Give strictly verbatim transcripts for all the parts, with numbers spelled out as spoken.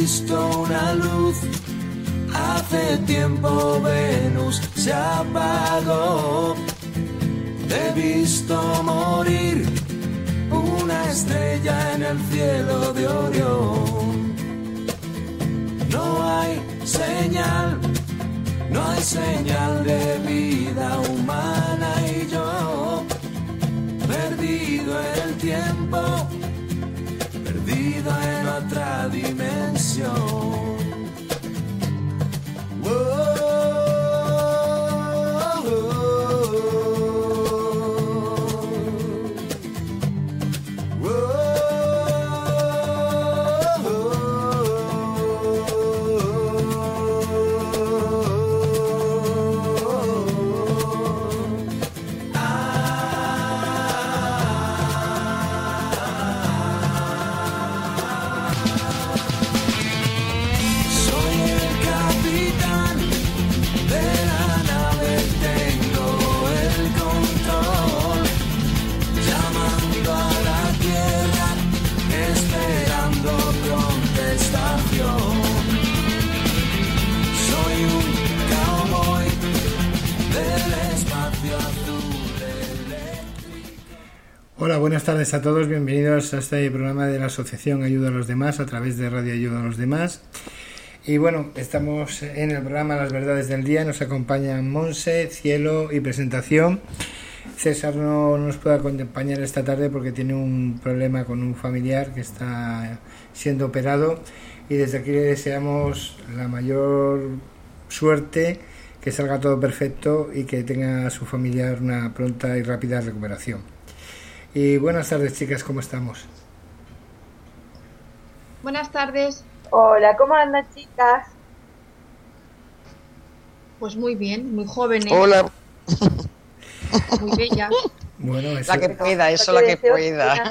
visto una luz. Hace tiempo Venus se apagó. He visto morir una estrella en el cielo de Orión. No hay señal, no hay señal de vida humana y yo, perdido en el tiempo, perdido en otra dimensión. Hola, buenas tardes a todos, bienvenidos a este programa de la Asociación Ayuda a los Demás a través de Radio Ayuda a los Demás. Y bueno, estamos en el programa Las Verdades del Día, nos acompañan Monse, Cielo y Presentación. César no nos puede acompañar esta tarde porque tiene un problema con un familiar que está siendo operado y desde aquí le deseamos la mayor suerte, que salga todo perfecto y que tenga a su familiar una pronta y rápida recuperación. Y buenas tardes, chicas, ¿cómo estamos? Buenas tardes. Hola, ¿cómo andan, chicas? Pues muy bien, muy jóvenes. Hola. Muy bellas. Bueno, eso... La que pueda, eso la que pueda.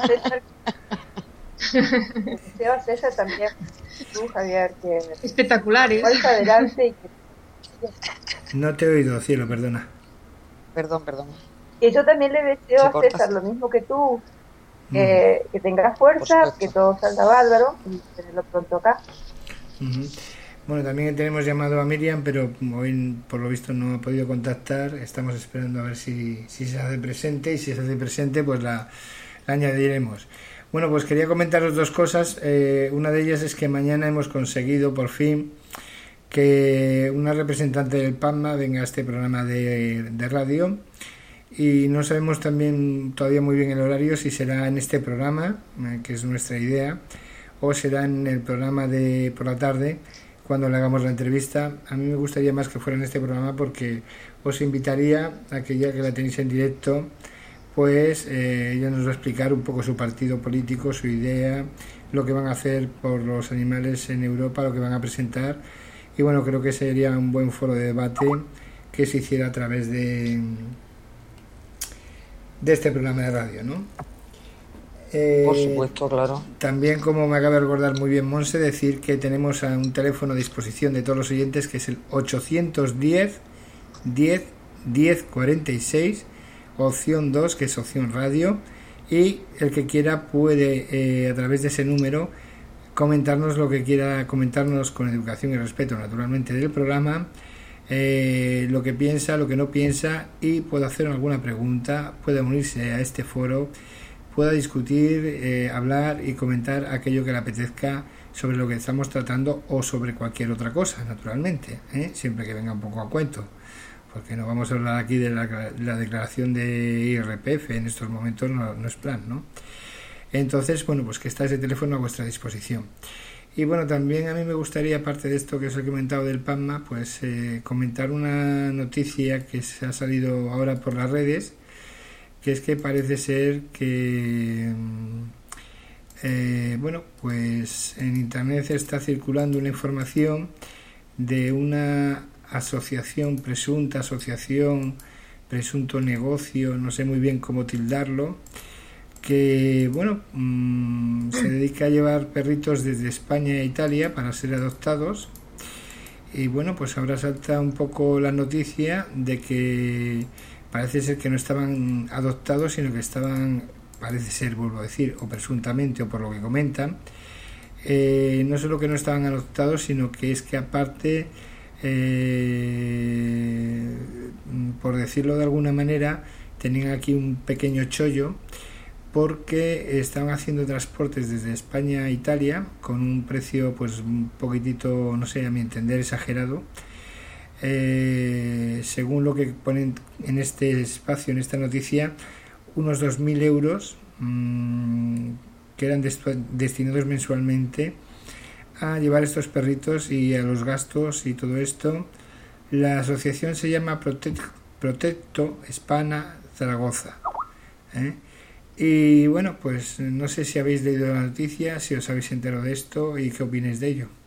Deseo a César también. Tú, Javier, que... Espectaculares. Vuelta adelante y que... No te he oído, Cielo, perdona. Perdón, perdón. Y yo también le deseo Se a corta. César lo mismo que tú, que, mm. que tengas fuerza, que todo salga bárbaro y tenerlo pronto acá. Uh-huh. Bueno, también tenemos llamado a Miriam, pero hoy por lo visto no ha podido contactar. Estamos esperando a ver si, si se hace presente y si se hace presente pues la, la añadiremos. Bueno, pues quería comentaros dos cosas. Eh, una de ellas es que mañana hemos conseguido por fin que una representante del PAMA venga a este programa de, de radio. Y no sabemos también todavía muy bien el horario, si será en este programa, eh, que es nuestra idea, o será en el programa de por la tarde, cuando le hagamos la entrevista. A mí me gustaría más que fuera en este programa porque os invitaría a que ya que la tenéis en directo, pues eh, ella nos va a explicar un poco su partido político, su idea, lo que van a hacer por los animales en Europa, lo que van a presentar. Y bueno, creo que sería un buen foro de debate que se hiciera a través de... de este programa de radio, ¿no? Eh, Por supuesto, claro. También, como me acaba de recordar muy bien Monse, decir que tenemos a un teléfono a disposición de todos los oyentes que es el ochocientos diez, diez, diez cuarenta y seis, opción dos, que es opción radio, y el que quiera puede eh, a través de ese número comentarnos lo que quiera, comentarnos con educación y respeto naturalmente del programa, Eh, lo que piensa, lo que no piensa, y puede hacer alguna pregunta, puede unirse a este foro, pueda discutir, eh, hablar y comentar aquello que le apetezca sobre lo que estamos tratando o sobre cualquier otra cosa, naturalmente, ¿eh? Siempre que venga un poco a cuento, porque no vamos a hablar aquí de la, la declaración de I R P F, en estos momentos no, no es plan, ¿no? Entonces, bueno, pues que está ese teléfono a vuestra disposición. Y bueno, también a mí me gustaría, aparte de esto que os he comentado del PAMA, pues eh, comentar una noticia que se ha salido ahora por las redes, que es que parece ser que, eh, bueno, pues en internet está circulando una información de una asociación, presunta asociación, presunto negocio, no sé muy bien cómo tildarlo, que bueno mmm, se dedica a llevar perritos desde España e Italia para ser adoptados. Y bueno, pues ahora salta un poco la noticia de que parece ser que no estaban adoptados, sino que estaban, parece ser, vuelvo a decir, o presuntamente, o por lo que comentan, Eh, no solo que no estaban adoptados, sino que es que aparte, eh, por decirlo de alguna manera, tenían aquí un pequeño chollo, porque estaban haciendo transportes desde España a Italia con un precio pues un poquitito, no sé, a mi entender exagerado, eh, según lo que ponen en este espacio, en esta noticia, unos dos mil euros mmm, que eran dest- destinados mensualmente a llevar estos perritos y a los gastos y todo esto. La asociación se llama Protect, Protecto Hispana Zaragoza, ¿eh? Y bueno, pues no sé si habéis leído la noticia, si os habéis enterado de esto y qué opináis de ello.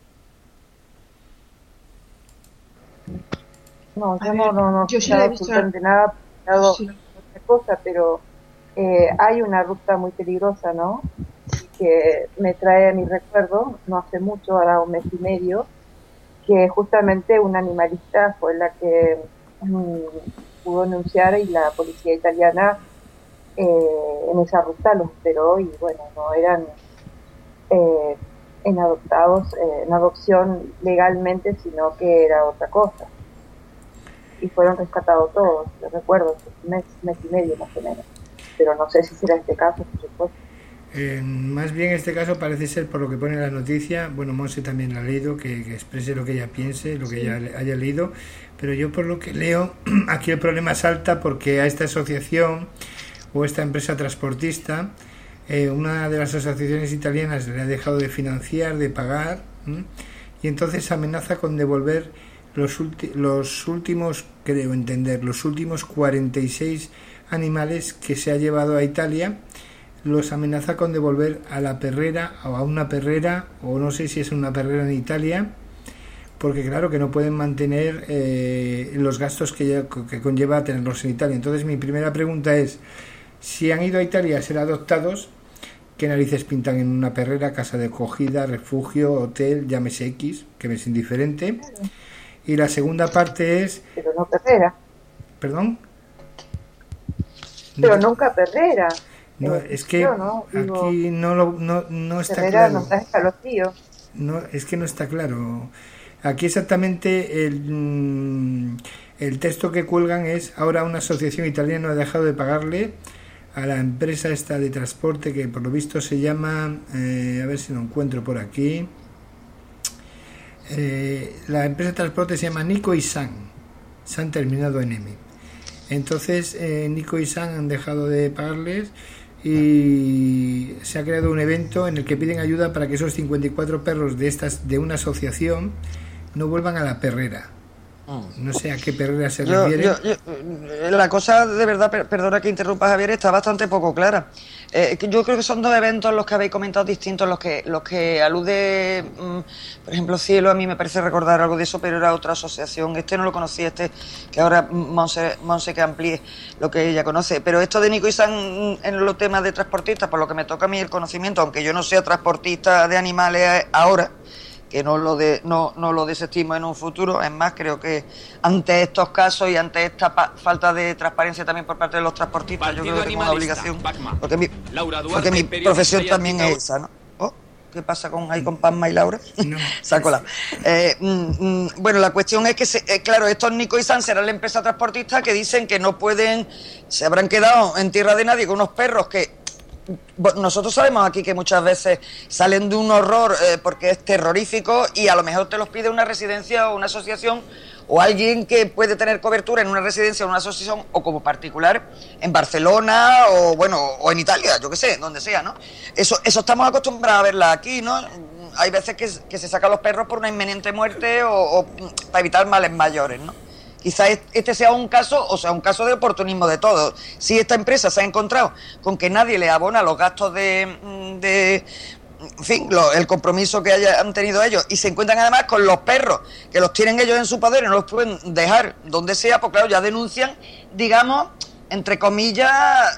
No, A yo ver, no, no, no, yo sí he la he escuchado visto. absolutamente nada, he escuchado Sí. otra cosa, pero eh, hay una ruta muy peligrosa, ¿no? Que me trae a mi recuerdo, no hace mucho, ahora un mes y medio, que justamente una animalista fue la que mm, pudo denunciar y la policía italiana eh, en esa ruta los esperó y bueno, no eran eh, en adoptados, eh, en adopción legalmente, sino que era otra cosa. Y fueron rescatados todos, lo recuerdo, un mes, mes y medio más o menos. Pero no sé si será este caso, por supuesto. Eh, más bien este caso parece ser, por lo que pone la noticia, bueno, Monse también la ha leído, que, que exprese lo que ella piense, lo que Sí. ella le- haya leído, pero yo por lo que leo, aquí el problema salta porque a esta asociación o esta empresa transportista, eh, una de las asociaciones italianas le ha dejado de financiar, de pagar, ¿m? Y entonces amenaza con devolver los, ulti- los últimos, creo entender, los últimos cuarenta y seis animales que se ha llevado a Italia. Los amenaza con devolver a la perrera o a una perrera, o no sé si es una perrera en Italia, porque claro que no pueden mantener eh, los gastos que, ya, que conlleva tenerlos en Italia. Entonces mi primera pregunta es, si han ido a Italia a ser adoptados, ¿qué narices pintan en una perrera, casa de acogida, refugio, hotel, llámese X, que me es indiferente? Y la segunda parte es, Pero no perrera, ¿perdón? pero nunca perrera. No, Eh, es que yo, ¿no? Digo, aquí no, lo, no, no está perrera claro. nos trae escalofríos. No, es que no está claro. Aquí exactamente el, mm, el texto que cuelgan es: ahora una asociación italiana ha dejado de pagarle a la empresa esta de transporte que por lo visto se llama, eh, a ver si lo encuentro por aquí, eh, la empresa de transporte se llama Nico y San, San terminado en M. Entonces eh, Nico y San han dejado de pagarles y se ha creado un evento en el que piden ayuda para que esos cincuenta y cuatro perros de estas de una asociación no vuelvan a la perrera. No sé a qué perrera se Yo, refiere. yo, yo, la cosa, de verdad, per- perdona que interrumpa, Javier, está bastante poco clara. Eh, que yo creo que son dos eventos los que habéis comentado distintos, los que los que alude, mm, por ejemplo, Cielo, a mí me parece recordar algo de eso, pero era otra asociación. Este no lo conocía, este, que ahora Monse, Monse que amplíe lo que ella conoce. Pero esto de Nico y San mm, en los temas de transportistas, por lo que me toca a mí el conocimiento, aunque yo no sea transportista de animales ahora, que no lo de, no, no lo desestimo en un futuro. Es más, creo que ante estos casos y ante esta pa- falta de transparencia también por parte de los transportistas, Partido yo creo que tengo una Animalista, obligación, Pacma. porque mi, Laura Duarte, porque mi periodista profesión y también es anticaut- esa, ¿no? Oh, ¿qué pasa con ahí con Pazma y Laura? No. Sácola. Eh, mm, mm, bueno, la cuestión es que, se, eh, claro, estos Nico y San serán la empresa transportista que dicen que no pueden, se habrán quedado en tierra de nadie con unos perros que bueno, nosotros sabemos aquí que muchas veces salen de un horror eh, porque es terrorífico y a lo mejor te los pide una residencia o una asociación o alguien que puede tener cobertura en una residencia o una asociación o como particular en Barcelona o bueno o en Italia, yo qué sé, donde sea, ¿no? Eso, eso estamos acostumbrados a verla aquí, ¿no? Hay veces que, que se sacan los perros por una inminente muerte o, o para evitar males mayores, ¿no? Quizás este sea un caso, o sea, un caso de oportunismo de todos. Si esta empresa se ha encontrado con que nadie le abona los gastos de, de en fin, lo, el compromiso que hayan tenido ellos, y se encuentran además con los perros, que los tienen ellos en su poder y no los pueden dejar donde sea, pues claro, ya denuncian, digamos, entre comillas,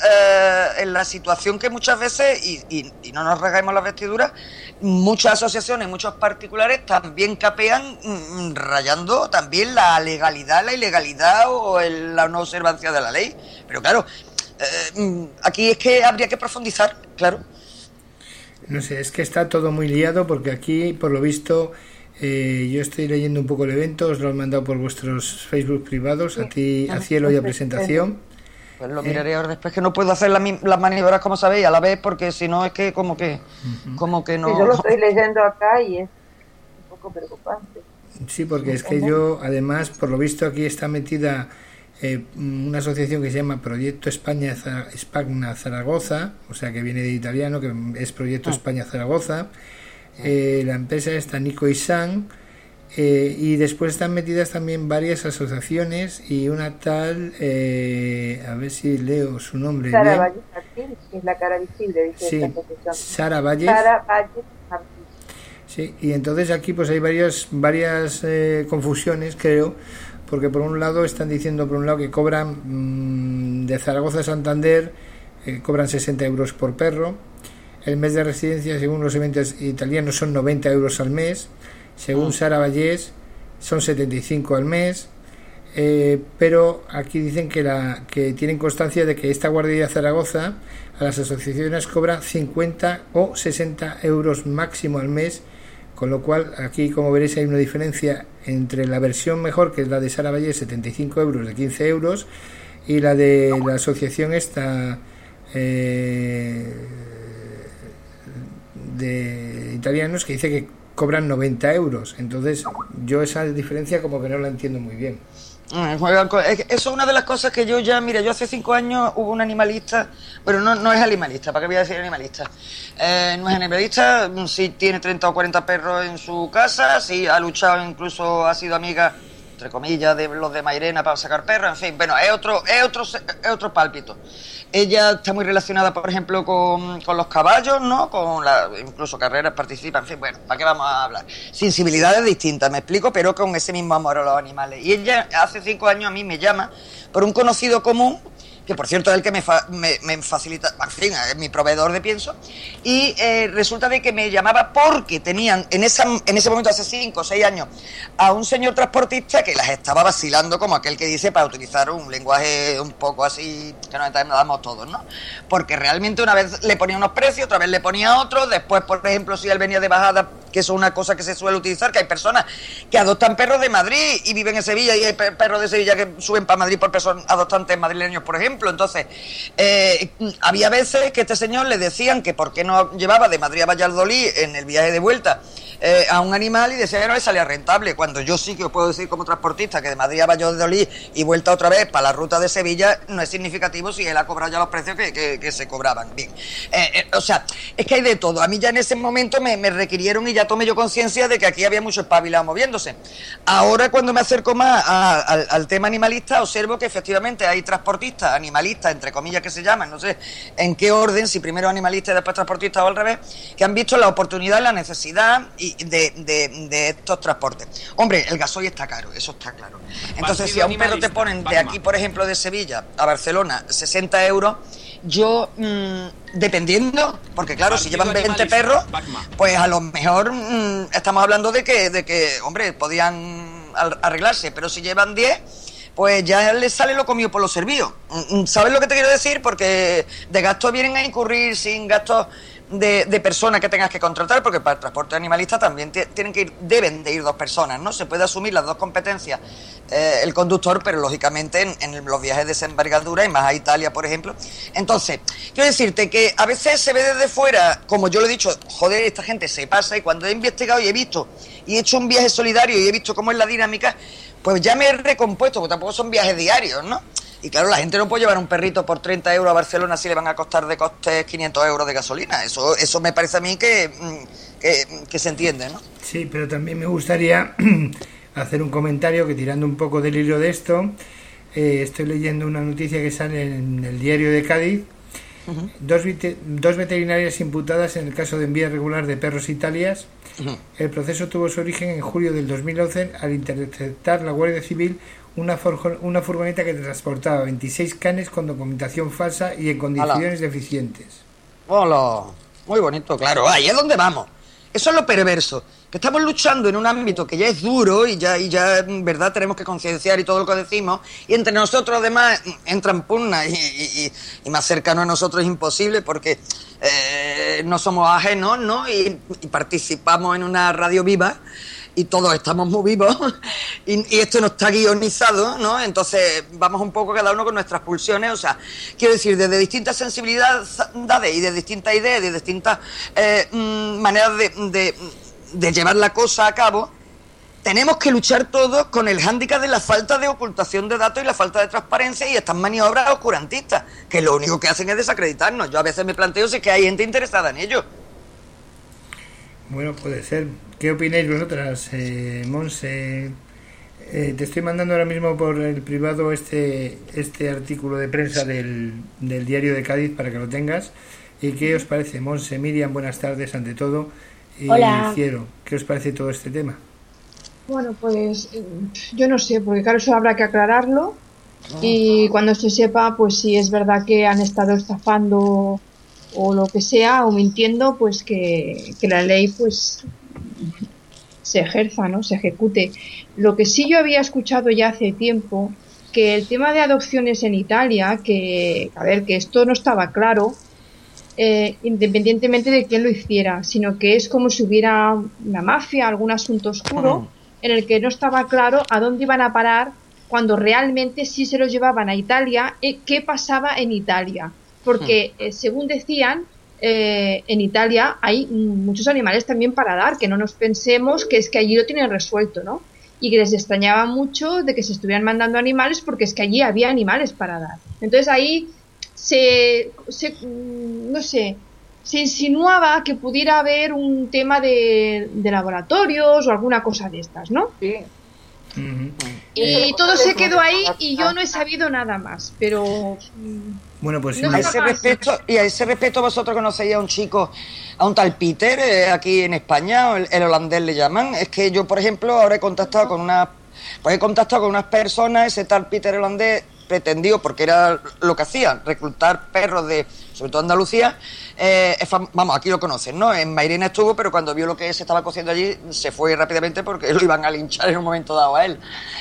eh, en la situación que muchas veces, y, y, y no nos rasguemos las vestiduras, muchas asociaciones, muchos particulares también capean mm, rayando también la legalidad, la ilegalidad o el, la no observancia de la ley. Pero claro, eh, aquí es que habría que profundizar, claro. No sé, es que está todo muy liado porque aquí, por lo visto, eh, yo estoy leyendo un poco el evento, os lo han mandado por vuestros Facebook privados, a ti, a Cielo y a Presentación. Pues lo miraré ahora después, que no puedo hacer la, las maniobras, como sabéis, a la vez, porque si no es que como que, uh-huh. como que no... Sí, yo lo estoy leyendo acá y es un poco preocupante. Sí, porque es que yo, además, por lo visto aquí está metida eh, una asociación que se llama Proyecto España Spagna Zaragoza, o sea que viene de italiano, que es Proyecto ah. España Zaragoza. Eh, la empresa está Nico-Isan, eh, y después están metidas también varias asociaciones y una tal, eh, a ver si leo su nombre. Sara Valle Martín, que es la cara visible, dice sí, esta asociación. Sara Valle. Sara Valle Martín. Sí, y entonces aquí pues hay varias, varias eh, confusiones, creo, porque por un lado están diciendo, por un lado, que cobran mmm, de Zaragoza a Santander, eh, cobran sesenta euros por perro. El mes de residencia, según los eventos italianos, son noventa euros al mes. Según mm. Sara Vallés, son setenta y cinco al mes. Eh, pero aquí dicen que, la, que tienen constancia de que esta guardería Zaragoza a las asociaciones cobra cincuenta o sesenta euros máximo al mes. Con lo cual, aquí, como veréis, hay una diferencia entre la versión mejor, que es la de Sara Vallés, setenta y cinco euros de quince euros, y la de la asociación esta eh, de italianos, que dice que cobran noventa euros. Entonces, yo esa diferencia como que no la entiendo muy bien. Eso es una de las cosas que yo ya, mira, yo hace cinco años hubo un animalista, pero no, no es animalista, ¿para qué voy a decir animalista? Eh, no es animalista, sí tiene treinta o cuarenta perros en su casa, sí ha luchado, incluso ha sido amiga, entre comillas, de los de Mairena para sacar perros, en fin, bueno, es otro, es otro, es otro pálpito. Ella está muy relacionada, por ejemplo, con, con los caballos, ¿no? Con la, incluso carreras, participa, en fin, bueno, ¿para qué vamos a hablar? Sensibilidades distintas, me explico, pero con ese mismo amor a los animales. Y ella hace cinco años a mí me llama por un conocido común, que por cierto es el que me, fa, me, me facilita, en fin, es mi proveedor de pienso, y eh, resulta de que me llamaba porque tenían en, esa, en ese momento, hace cinco o seis años, a un señor transportista que las estaba vacilando, como aquel que dice, para utilizar un lenguaje un poco así, que nos entendamos todos, ¿no? Porque realmente una vez le ponía unos precios, otra vez le ponía otros, después, por ejemplo, si él venía de bajada, que eso es una cosa que se suele utilizar, que hay personas que adoptan perros de Madrid y viven en Sevilla, y hay perros de Sevilla que suben para Madrid por personas adoptantes madrileños, por ejemplo. Entonces, eh, había veces que este señor le decían que por qué no llevaba de Madrid a Valladolid en el viaje de vuelta eh, a un animal, y decía que no le salía rentable, cuando yo sí que os puedo decir como transportista que de Madrid a Valladolid y vuelta otra vez para la ruta de Sevilla no es significativo si él ha cobrado ya los precios que, que, que se cobraban. Bien, eh, eh, o sea, es que hay de todo. A mí ya en ese momento me, me requirieron y ya tomé yo conciencia de que aquí había mucho espabilado moviéndose. Ahora, cuando me acerco más a, a, al, al tema animalista, observo que efectivamente hay transportistas, animalistas, entre comillas que se llaman, no sé en qué orden, si primero animalistas y después transportistas o al revés, que han visto la oportunidad y la necesidad y de, de, de estos transportes. Hombre, el gasoil está caro, eso está claro. Entonces, si a un perro te ponen de aquí, por ejemplo, de Sevilla a Barcelona, sesenta euros, yo, mmm, dependiendo, porque claro, si llevan veinte perros, pues a lo mejor mmm, estamos hablando de que, de que, hombre, podían arreglarse, pero si llevan diez, pues ya les sale lo comido por lo servido. ¿Sabes lo que te quiero decir? Porque de gastos vienen a incurrir sin gastos de, de personas que tengas que contratar, porque para el transporte animalista también t- tienen que ir, deben de ir dos personas, ¿no? Se puede asumir las dos competencias eh, el conductor, pero lógicamente en, en los viajes de esa envergadura y más a Italia, por ejemplo. Entonces, quiero decirte que a veces se ve desde fuera, como yo lo he dicho, joder, esta gente se pasa, y cuando he investigado y he visto y he hecho un viaje solidario y he visto cómo es la dinámica, pues ya me he recompuesto, porque tampoco son viajes diarios, ¿no? Y claro, la gente no puede llevar un perrito por treinta euros a Barcelona si le van a costar de costes quinientos euros de gasolina. Eso eso me parece a mí que, que, que se entiende, ¿no? Sí, pero también me gustaría hacer un comentario que, tirando un poco del hilo de esto, eh, estoy leyendo una noticia que sale en el Diario de Cádiz. Uh-huh. Dos, vite- dos veterinarias imputadas en el caso de envío irregular de perros italias. Uh-huh. El proceso tuvo su origen en julio del dos mil once al interceptar la Guardia Civil una, forjo- una furgoneta que transportaba veintiséis canes con documentación falsa y en condiciones Hola. deficientes. Hola, muy bonito, claro, ahí es donde vamos. Eso es lo perverso, que estamos luchando en un ámbito que ya es duro y ya, y ya en verdad tenemos que concienciar y todo lo que decimos, y entre nosotros además entran pugnas y, y, y, y más cercano a nosotros es imposible porque eh, no somos ajenos, ¿no? Y, y participamos en una radio viva y todos estamos muy vivos y, y esto no está guionizado, ¿no? Entonces vamos un poco cada uno con nuestras pulsiones, o sea, quiero decir, desde distintas sensibilidades y de distintas ideas, de distintas eh, maneras de, de, de llevar la cosa a cabo, tenemos que luchar todos con el hándicap de la falta de ocultación de datos y la falta de transparencia y estas maniobras oscurantistas, que lo único que hacen es desacreditarnos. Yo a veces me planteo si es que hay gente interesada en ello. Bueno, puede ser. ¿Qué opináis vosotras, eh, Monse? Eh, te estoy mandando ahora mismo por el privado este este artículo de prensa del, del Diario de Cádiz para que lo tengas. ¿Y qué os parece, Monse? Miriam, buenas tardes ante todo. Y Hola. Cielo, ¿qué os parece todo este tema? Bueno, pues yo no sé, porque claro, eso habrá que aclararlo y cuando se sepa, pues si es verdad que han estado estafando o lo que sea, o mintiendo, pues que, que la ley pues se ejerza, ¿no? Se ejecute. Lo que sí yo había escuchado ya hace tiempo, que el tema de adopciones en Italia, que, a ver, que esto no estaba claro, eh, independientemente de quién lo hiciera, sino que es como si hubiera una mafia, algún asunto oscuro, en el que no estaba claro a dónde iban a parar cuando realmente sí se los llevaban a Italia, eh, qué pasaba en Italia. Porque, eh, según decían, eh, en Italia hay muchos animales también para dar, que no nos pensemos que es que allí lo tienen resuelto, ¿no? Y que les extrañaba mucho de que se estuvieran mandando animales porque es que allí había animales para dar. Entonces ahí se, se no sé, se insinuaba que pudiera haber un tema de, de laboratorios o alguna cosa de estas, ¿no? Sí. Uh-huh. Y todo se quedó ahí y yo no he sabido nada más, pero... Bueno, pues No A ese respecto, y a ese respecto vosotros conocéis a un chico, a un tal Peter, eh, aquí en España, el, el holandés le llaman. Es que yo, por ejemplo, ahora he contactado con una, pues he contactado con unas personas, ese tal Peter holandés pretendió, porque era lo que hacía, reclutar perros de, sobre todo Andalucía, eh, fam- vamos, aquí lo conocen, ¿no? En Mairena estuvo, pero cuando vio lo que se estaba cociendo allí, se fue rápidamente porque lo iban a linchar en un momento dado a él.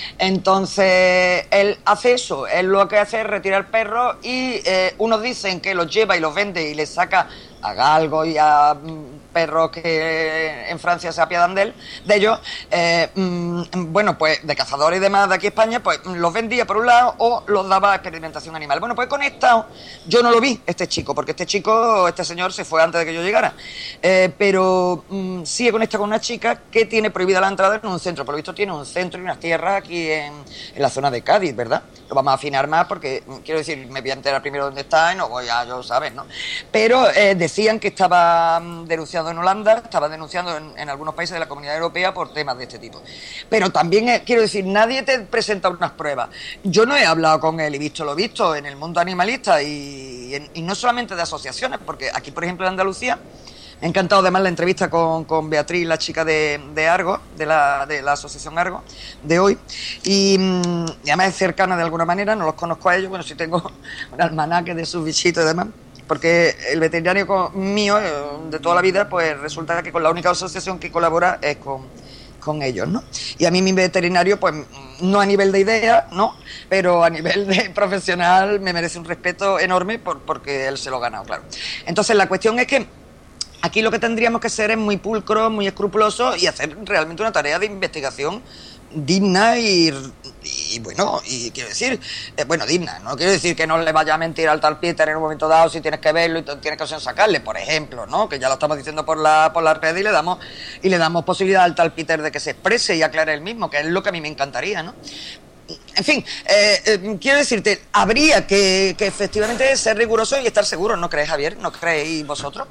Entonces, él hace eso, él lo que hace es retirar perros y eh, unos dicen que los lleva y los vende y les saca a galgos y a mm, perros que en Francia se apiadan de él, de ellos, eh, mm, bueno, pues de cazadores y demás de aquí España, pues los vendía por un lado o los daba a experimentación animal. Bueno, pues conectado, yo no lo vi, este chico, porque este chico, este señor se fue antes de que yo llegara, eh, pero mm, sí he conectado con una chica que tiene prohibida la entrada en un centro, por lo visto tiene un centro y unas tierras aquí en, en la zona de Cádiz, ¿verdad? Lo vamos a afinar más porque, quiero decir, me voy a enterar primero dónde está y no voy a yo saber, ¿no? Pero eh, decían que estaba mm, denunciado en Holanda, estaba denunciando en, en algunos países de la Comunidad Europea por temas de este tipo. Pero también, eh, quiero decir, nadie te presenta unas pruebas. Yo no he hablado con él y visto lo visto en el mundo animalista y, y, en, y no solamente de asociaciones, porque aquí, por ejemplo, en Andalucía, me ha encantado además la entrevista con, con Beatriz, la chica de, de Argo, de la, de la asociación Argo, de hoy, y, y además es cercana de alguna manera, no los conozco a ellos, bueno, sí tengo un almanaque de sus bichitos y demás, porque el veterinario con, mío, de toda la vida, pues resulta que con la única asociación que colabora es con, con ellos, ¿no? Y a mí mi veterinario, pues no a nivel de idea, ¿no? Pero a nivel de profesional me merece un respeto enorme por, porque él se lo ha ganado, claro. Entonces la cuestión es que aquí lo que tendríamos que ser es muy pulcros, muy escrupulosos y hacer realmente una tarea de investigación digna y, y bueno, y quiero decir, eh, bueno, digna, no quiero decir que no le vaya a mentir al tal Peter en un momento dado si tienes que verlo y t- tienes que sacarle, por ejemplo, ¿no? Que ya lo estamos diciendo por la por la red y le damos y le damos posibilidad al tal Peter de que se exprese y aclare él mismo, que es lo que a mí me encantaría, ¿no? En fin, eh, eh, quiero decirte, habría que, que efectivamente ser riguroso y estar seguro, ¿no crees, Javier? ¿No creéis vosotros?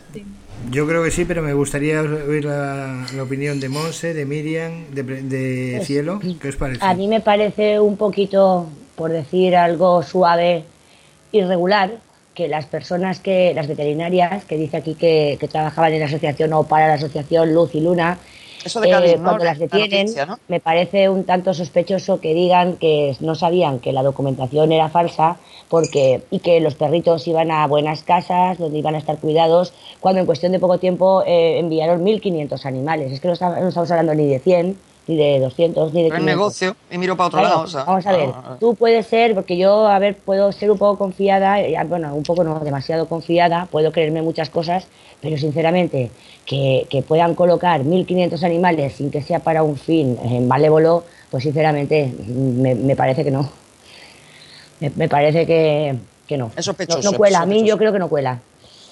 Yo creo que sí, pero me gustaría oír la, la opinión de Monse, de Miriam, de, de Pues, Cielo. ¿Qué os parece? A mí me parece un poquito, por decir algo suave, irregular, que las personas que, las veterinarias, que dice aquí que, que trabajaban en la asociación o para la asociación Luz y Luna, Eso de Cádiz, eh, ¿no? cuando las La detienen, noticia, ¿no? me parece un tanto sospechoso que digan que no sabían que la documentación era falsa porque y que los perritos iban a buenas casas donde iban a estar cuidados, cuando en cuestión de poco tiempo eh, enviaron mil quinientos animales. Es que no estamos, no estamos hablando ni de cien, ni de doscientos, ni de Pero es quinientos. negocio y miro para otro Claro, lado. O sea, vamos a ver, ah, tú puedes ser, porque yo, a ver, puedo ser un poco confiada, eh, bueno, un poco no, demasiado confiada, puedo creerme muchas cosas, pero sinceramente, que, que puedan colocar mil quinientos animales sin que sea para un fin eh, malévolo, pues sinceramente me, me parece que no. Me, me parece que, que no. Es sospechoso, No, no cuela, es a mí sospechoso. yo creo que no cuela.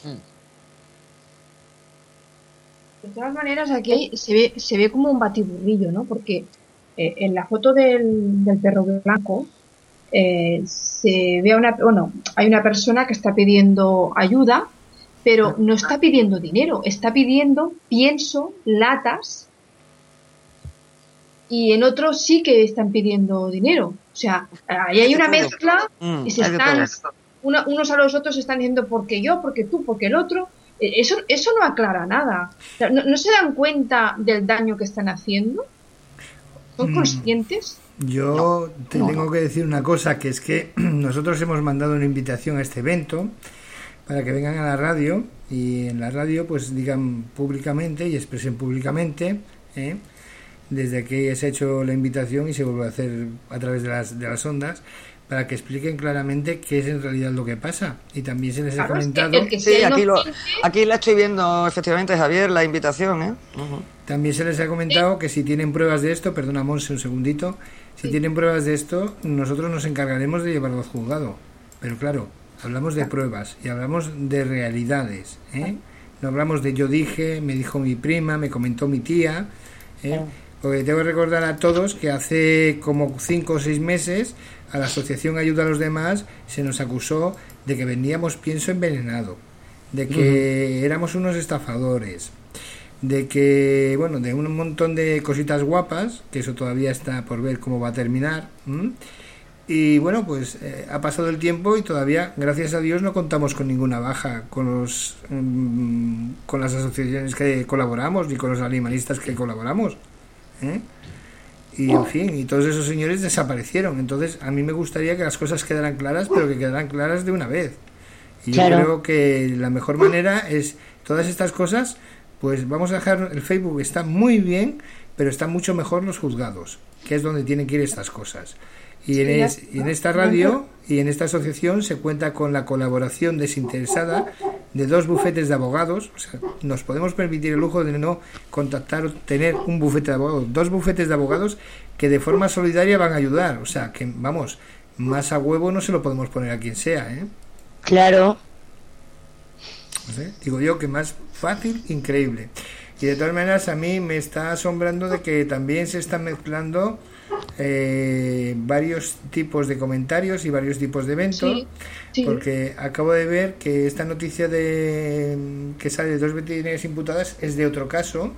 De todas maneras, aquí se ve, se ve como un batiburrillo, ¿no? Porque eh, en la foto del, del perro blanco eh, se ve a una, bueno, hay una persona que está pidiendo ayuda, pero no está pidiendo dinero, está pidiendo pienso, latas, y en otros sí que están pidiendo dinero. O sea, ahí hay una mezcla Mm, y se hay de están, todo. una- unos a los otros se están diciendo porque yo, porque tú, porque el otro. Eh, Eso, eso no aclara nada. O sea, ¿no, no se dan cuenta del daño que están haciendo? ¿Son Mm. conscientes? Yo te no, tengo que decir una cosa, que es que nosotros hemos mandado una invitación a este evento para que vengan a la radio y en la radio pues digan públicamente y expresen públicamente, ¿eh? desde que se ha hecho la invitación y se vuelve a hacer a través de las, de las ondas, para que expliquen claramente qué es en realidad lo que pasa. Y también se les ha Claro, es que comentado... el que Sí, sea aquí, lo, inocente, aquí la estoy viendo efectivamente, Javier, la invitación, ¿eh? Ujú. También se les ha comentado que si tienen pruebas de esto, perdona Monse un segundito, si tienen pruebas de esto, nosotros nos encargaremos de llevarlo al juzgado. Pero claro, hablamos de pruebas y hablamos de realidades, ¿eh? No hablamos de yo dije, me dijo mi prima, me comentó mi tía, ¿eh? Porque tengo que recordar a todos que hace como cinco o seis meses a la Asociación Ayuda a los Demás se nos acusó de que vendíamos pienso envenenado, de que uh-huh. éramos unos estafadores, de que, bueno, de un montón de cositas guapas, que eso todavía está por ver cómo va a terminar. ¿m? Y bueno, pues eh, ha pasado el tiempo y todavía, gracias a Dios, no contamos con ninguna baja con los mmm, con las asociaciones que colaboramos ni con los animalistas que colaboramos, ¿eh? Y en fin, y todos esos señores desaparecieron. Entonces a mí me gustaría que las cosas quedaran claras, pero que quedaran claras de una vez. Y yo claro. creo que la mejor manera es todas estas cosas, pues vamos a dejar el Facebook, está muy bien, pero están mucho mejor los juzgados, que es donde tienen que ir estas cosas. Y en, es, y en esta radio y en esta asociación se cuenta con la colaboración desinteresada de dos bufetes de abogados. O sea, nos podemos permitir el lujo de no contactar o tener un bufete de abogados, dos bufetes de abogados que de forma solidaria van a ayudar. O sea, que vamos, más a huevo no se lo podemos poner a quien sea, ¿eh? Claro. No sé, digo yo que más fácil, increíble. Y de todas maneras a mí me está asombrando de que también se están mezclando eh, varios tipos de comentarios y varios tipos de eventos, sí, sí. Porque acabo de ver que esta noticia de que sale de dos veterinarias imputadas es de otro caso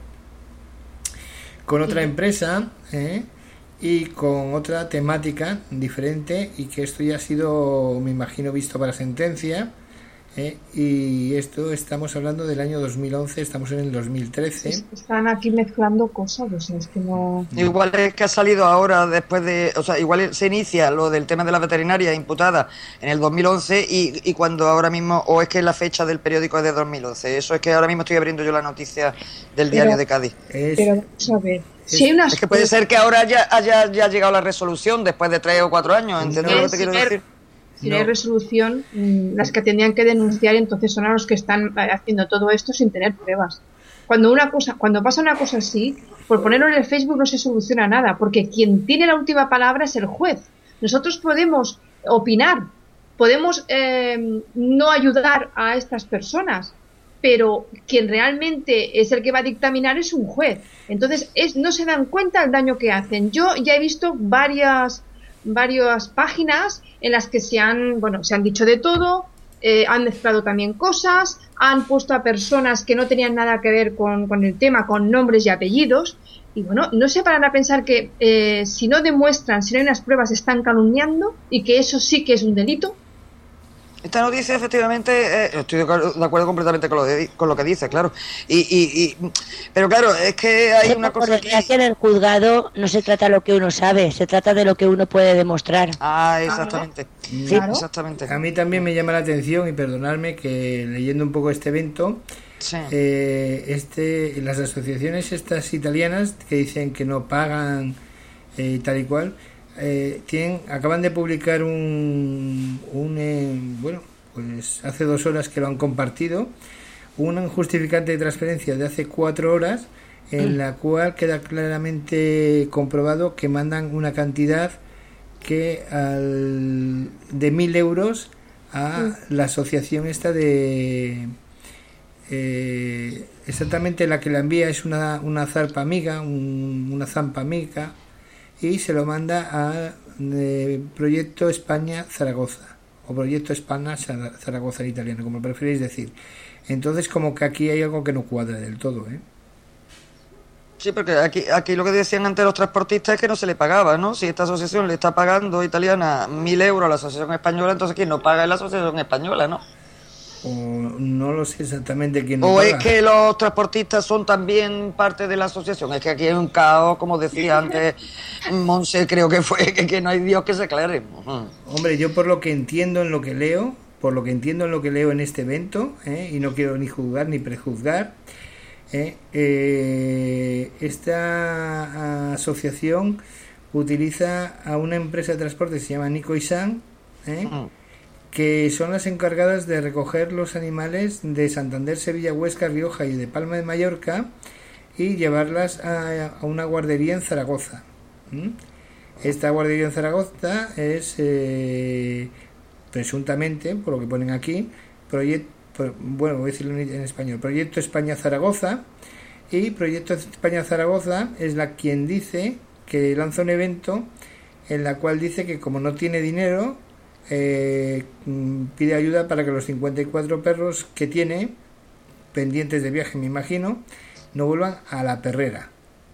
con otra sí. empresa ¿eh? y con otra temática diferente, y que esto ya ha sido, me imagino, visto para sentencia. Eh, y esto estamos hablando del año dos mil once, estamos en el dos mil trece. Están aquí mezclando cosas, o sea, es que no... Igual es que ha salido ahora después de, o sea, igual se inicia lo del tema de la veterinaria imputada en el dos mil once y, y cuando ahora mismo, o es que la fecha del periódico es de dos mil once, eso es que ahora mismo estoy abriendo yo la noticia del pero, diario de Cádiz. Es, pero vamos a ver, si hay unas... Es que puede ser que ahora ya haya, ya llegado la resolución después de tres o cuatro años, ¿entiendes lo que te quiero decir? Si no hay resolución, las que tendrían que denunciar entonces son a los que están haciendo todo esto sin tener pruebas. Cuando una cosa, cuando pasa una cosa así, por ponerlo en el Facebook no se soluciona nada, porque quien tiene la última palabra es el juez. Nosotros podemos opinar, podemos eh, no ayudar a estas personas, pero quien realmente es el que va a dictaminar es un juez. Entonces es, no se dan cuenta del daño que hacen. Yo ya he visto varias varias páginas en las que se han, bueno, se han dicho de todo, eh, han mezclado también cosas, han puesto a personas que no tenían nada que ver con, con el tema, con nombres y apellidos, y bueno, no se paran a pensar que eh, si no demuestran, si no hay unas pruebas, están calumniando y que eso sí que es un delito. Esta noticia, efectivamente, eh, estoy de acuerdo, de acuerdo completamente con lo, de, con lo que dice, claro. Y, y, y, pero claro, es que hay una cosa que en el juzgado no se trata de lo que uno sabe, se trata de lo que uno puede demostrar. Ah, exactamente. Sí, claro. Exactamente. A mí también me llama la atención, y perdonadme que leyendo un poco este evento, sí. eh, este, las asociaciones estas italianas que dicen que no pagan eh, tal y cual, Eh, tienen, acaban de publicar un, un eh, bueno, pues hace dos horas que lo han compartido, un justificante de transferencia de hace cuatro horas en mm. la cual queda claramente comprobado que mandan una cantidad que al, de mil euros a mm. la asociación esta de eh, exactamente la que la envía es una, una zarpa amiga, un, una zampa amiga, y se lo manda a eh, Proyecto España Zaragoza o Proyecto España Zaragoza en italiano, como preferéis decir. Entonces, como que aquí hay algo que no cuadra del todo, ¿eh? Sí, porque aquí, aquí lo que decían antes los transportistas es que no se le pagaba, ¿no? Si esta asociación le está pagando italiana mil euros a la asociación española, entonces ¿quién no paga es la asociación española, ¿no? O no lo sé exactamente quién no o paga. Es que los transportistas son también parte de la asociación. Es que aquí hay un caos, como decía antes Monse, creo que fue, que, que no hay Dios que se aclare. Uh-huh. Hombre, yo por lo que entiendo en lo que leo, por lo que entiendo en lo que leo en este evento, ¿eh? y no quiero ni juzgar ni prejuzgar, ¿eh? Eh, esta asociación utiliza a una empresa de transporte que se llama Nico-Isan, ¿eh? Uh-huh. que son las encargadas de recoger los animales de Santander, Sevilla, Huesca, Rioja y de Palma de Mallorca y llevarlas a, a una guardería en Zaragoza. ¿Mm? Esta guardería en Zaragoza es eh, presuntamente, por lo que ponen aquí, proyecto, bueno, voy a decirlo en español, Proyecto España Zaragoza, y Proyecto España Zaragoza es la quien dice que lanza un evento en la cual dice que como no tiene dinero, Eh, pide ayuda para que los cincuenta y cuatro perros que tiene pendientes de viaje, me imagino, no vuelvan a la perrera,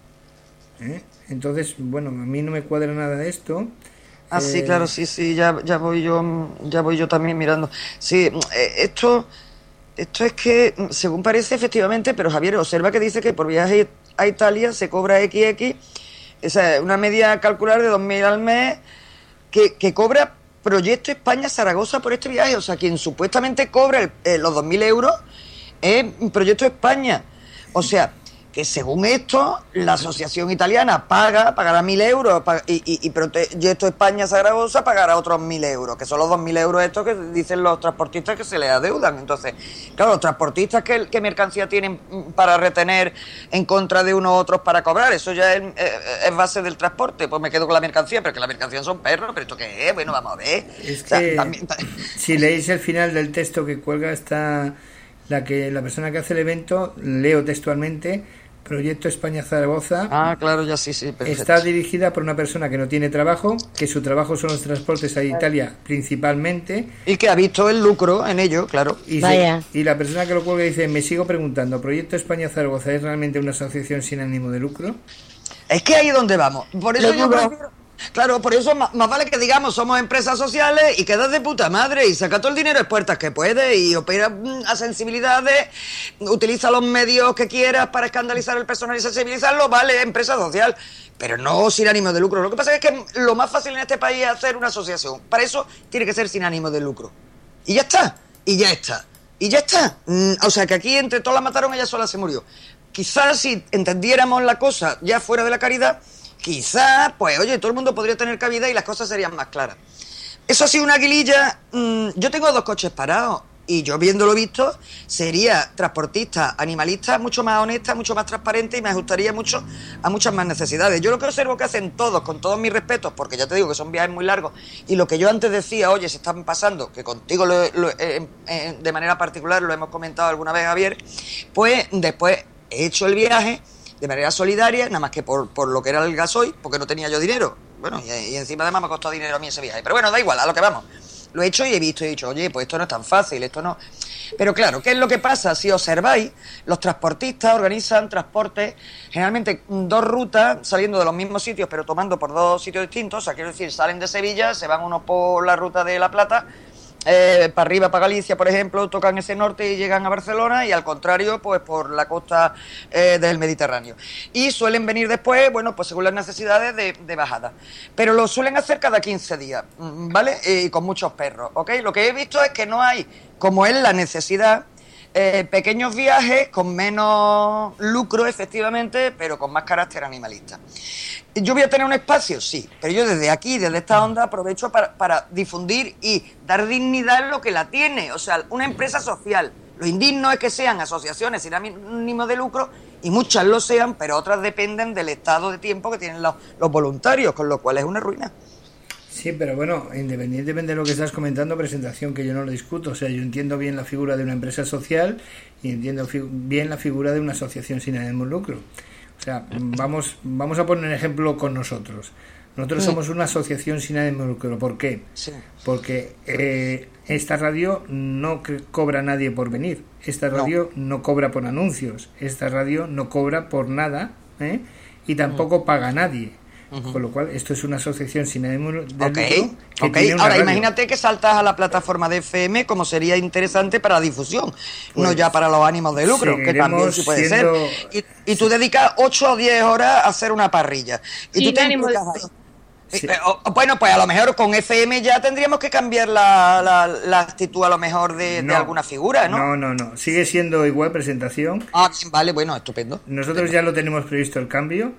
¿eh? Entonces, bueno, a mí no me cuadra nada de esto. Ah, eh... sí, claro, sí, sí, ya, ya voy yo, ya voy yo también mirando. Sí, esto, esto es que, según parece, efectivamente, pero Javier, observa que dice que por viaje a Italia se cobra equis equis, o sea, una media calcular de dos mil al mes, que, que cobra Proyecto España Zaragoza por este viaje. O sea, quien supuestamente cobra el, eh, los dos mil euros es Proyecto España. O sea, que según esto, la asociación italiana paga, pagará mil euros y, y, y Proyecto España Zaragoza pagará otros mil euros, que son los dos mil euros estos que dicen los transportistas que se les adeudan. Entonces, claro, los transportistas que, que mercancía tienen para retener en contra de unos otros para cobrar, eso ya es, es base del transporte. Pues me quedo con la mercancía, pero que la mercancía son perros, pero ¿esto qué es? Bueno, vamos a ver. Es o sea, que también... si leéis el final del texto que cuelga está la que la persona que hace el evento, leo textualmente: Proyecto España Zaragoza. Ah, claro, ya sí, sí. Perfecto. Está dirigida por una persona que no tiene trabajo, que su trabajo son los transportes a Italia principalmente. Y que ha visto el lucro en ello, claro. Y, Vaya. Se, y la persona que lo cuelga dice: me sigo preguntando, ¿Proyecto España Zaragoza es realmente una asociación sin ánimo de lucro? Es que ahí es donde vamos. Por eso yo prefiero... Claro, por eso más, más vale que digamos somos empresas sociales y quedas de puta madre y saca todo el dinero de puertas que puedes y opera a sensibilidades, utiliza los medios que quieras para escandalizar al personal y sensibilizarlo, vale, empresa social, pero no sin ánimo de lucro. Lo que pasa es que lo más fácil en este país es hacer una asociación. Para eso tiene que ser sin ánimo de lucro. Y ya está, y ya está, y ya está. Mm, o sea que aquí entre todas la mataron, ella sola se murió. Quizás si entendiéramos la cosa ya fuera de la caridad, quizás, pues oye, todo el mundo podría tener cabida y las cosas serían más claras. Eso ha sido una aguililla. Mmm, yo tengo dos coches parados y yo viéndolo visto sería transportista, animalista, mucho más honesta, mucho más transparente y me ajustaría mucho a muchas más necesidades. Yo lo que observo que hacen todos, con todos mis respetos, porque ya te digo que son viajes muy largos y lo que yo antes decía, oye, se están pasando, que contigo lo, lo, eh, eh, de manera particular lo hemos comentado alguna vez, Javier, pues después he hecho el viaje de manera solidaria, nada más que por, por lo que era el gasoil, porque no tenía yo dinero. Bueno, y, y encima además me costó dinero a mí ese viaje. Pero bueno, da igual, a lo que vamos. Lo he hecho y he visto y he dicho, oye, pues esto no es tan fácil, esto no... Pero claro, ¿qué es lo que pasa? Si observáis, los transportistas organizan transportes, generalmente dos rutas, saliendo de los mismos sitios, pero tomando por dos sitios distintos. O sea, quiero decir, salen de Sevilla, se van unos por la ruta de La Plata eh, para arriba, para Galicia, por ejemplo, tocan ese norte y llegan a Barcelona, y al contrario, pues por la costa eh, del Mediterráneo. Y suelen venir después, bueno, pues según las necesidades de, de bajada. Pero lo suelen hacer cada quince días, ¿vale? Y con muchos perros, ¿ok? Lo que he visto es que no hay, como es la necesidad, eh, pequeños viajes con menos lucro, efectivamente, pero con más carácter animalista. ¿Yo voy a tener un espacio? Sí, pero yo desde aquí, desde esta onda, aprovecho para, para difundir y dar dignidad en lo que la tiene. O sea, una empresa social. Lo indigno es que sean asociaciones sin ánimo de lucro, y muchas lo sean, pero otras dependen del estado de tiempo que tienen los, los voluntarios, con lo cual es una ruina. Sí, pero bueno, independientemente de lo que estás comentando, presentación, que yo no lo discuto, o sea, yo entiendo bien la figura de una empresa social y entiendo fi- bien la figura de una asociación sin ánimo de lucro. O sea, vamos, vamos a poner un ejemplo con nosotros. Nosotros sí. somos una asociación sin ánimo de lucro. ¿Por qué? Sí. Porque eh, esta radio no cobra nadie por venir. Esta radio no, no cobra por anuncios. Esta radio no cobra por nada, ¿eh? Y tampoco paga a nadie. Uh-huh. Con lo cual, esto es una asociación sin ánimo de lucro. Okay, okay. Ahora, radio. Imagínate que saltas a la plataforma de F M, como sería interesante para la difusión, pues, no ya para los ánimos de lucro, que también sí puede siendo... ser. Y, y tú sí. dedicas ocho o diez horas a hacer una parrilla. Y sí, tú te ánimo de... Sí. O, bueno, pues a lo mejor con F M ya tendríamos que cambiar la, la, la actitud a lo mejor de, no, de alguna figura, ¿no? No, no, no. Sigue siendo igual presentación. Ah, bien, vale, bueno, estupendo. Nosotros estupendo. Ya lo tenemos previsto el cambio.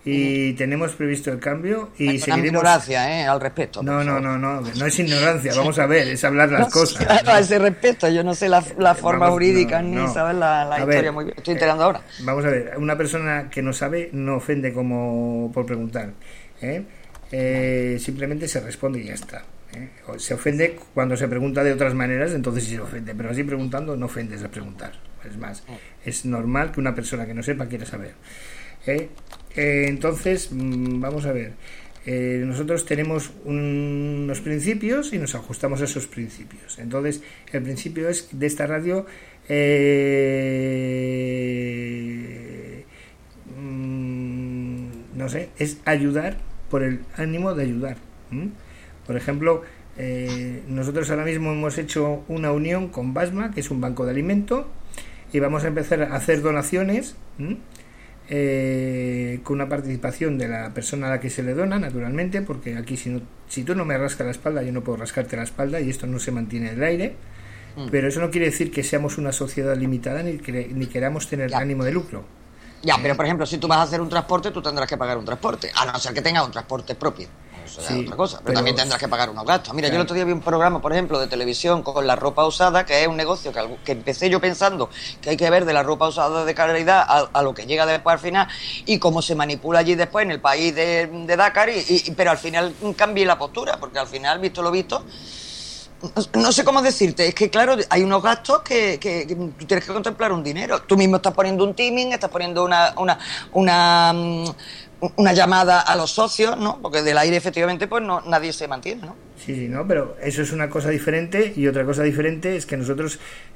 Y uh-huh. tenemos previsto el cambio y Hay seguiremos... ignorancia, ¿eh? Al respecto. No, no, no, no, no es ignorancia, vamos a ver, es hablar las no, cosas. Claro, ¿no? A ese respecto, yo no sé la, la forma vamos, jurídica no, no. ni saber la, la historia ver, muy bien, estoy enterando eh, ahora. Vamos a ver, una persona que no sabe no ofende como por preguntar, ¿eh? Eh, simplemente se responde y ya está. ¿eh? Se ofende cuando se pregunta de otras maneras, entonces sí se ofende, pero así preguntando no ofendes a preguntar. Es más, es normal que una persona que no sepa quiera saber. ¿eh? Eh, entonces, vamos a ver, eh, nosotros tenemos un, unos principios y nos ajustamos a esos principios. Entonces, el principio es de esta radio, eh, mm, no sé, es ayudar por el ánimo de ayudar. ¿Mm? Por ejemplo, eh, nosotros ahora mismo hemos hecho una unión con Basma, que es un banco de alimento, y vamos a empezar a hacer donaciones. ¿Mm? Eh, con una participación de la persona a la que se le dona, naturalmente, porque aquí si, no, si tú no me rascas la espalda, yo no puedo rascarte la espalda y esto no se mantiene en el aire, mm. pero eso no quiere decir que seamos una sociedad limitada ni, que, ni queramos tener ya. ánimo de lucro. Ya, pero por ejemplo, si tú vas a hacer un transporte, tú tendrás que pagar un transporte, a no ser que tengas un transporte propio. Eso sí, es otra cosa, pero, pero también tendrás que pagar unos gastos. Mira, claro. Yo el otro día vi un programa, por ejemplo, de televisión con la ropa usada, que es un negocio que, que empecé yo pensando que hay que ver de la ropa usada de calidad a, a lo que llega después al final y cómo se manipula allí después en el país de, de Dakar, y, y, pero al final cambié la postura, porque al final, visto lo visto, no, no sé cómo decirte, es que claro, hay unos gastos que, que, que tú tienes que contemplar un dinero. Tú mismo estás poniendo un teaming, estás poniendo una... una, una una llamada a los socios, ¿no? Porque del aire efectivamente pues no nadie se mantiene, ¿no? Sí, sí, no, pero eso es una cosa diferente, y otra cosa diferente es que nosotros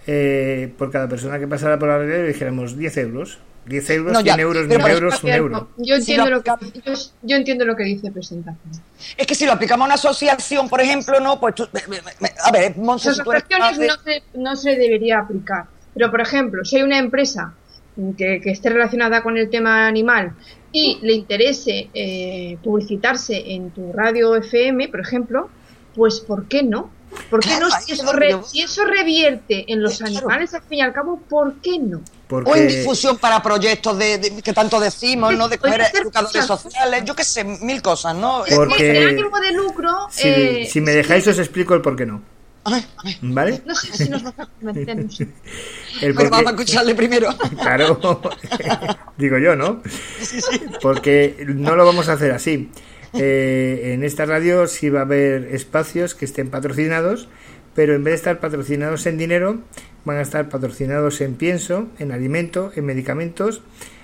eh, por cada persona que pasara por la radio dijéramos diez euros. diez euros, no, cien euros, mil euros, un euro. Yo entiendo, si lo, lo que, yo, yo entiendo lo que dice presentación. Es que si lo aplicamos a una asociación, por ejemplo, no, pues tú, me, me, me, a ver, Monse, las asociaciones no se, no se debería aplicar. Pero, por ejemplo, si hay una empresa que, que esté relacionada con el tema animal y le interese eh, publicitarse en tu radio F M, por ejemplo, pues ¿por qué no? ¿Por qué claro, no? Si eso, re, si eso revierte en los claro. animales, al fin y al cabo, ¿por qué no? Porque... O en difusión para proyectos de, de que tanto decimos, ¿no? De coger educadores sociales, yo qué sé, mil cosas, ¿no? Porque el ánimo de lucro... Si, eh, si me dejáis os explico el por qué no. A ver, a ver. ¿Vale? No sé si nos vas a convencer. No sé. Pero vamos a escucharle primero. Claro, digo yo, ¿no? Sí, sí. Porque no lo vamos a hacer así. Eh, en esta radio sí va a haber espacios que estén patrocinados, pero en vez de estar patrocinados en dinero, van a estar patrocinados en pienso, en alimento, en medicamentos,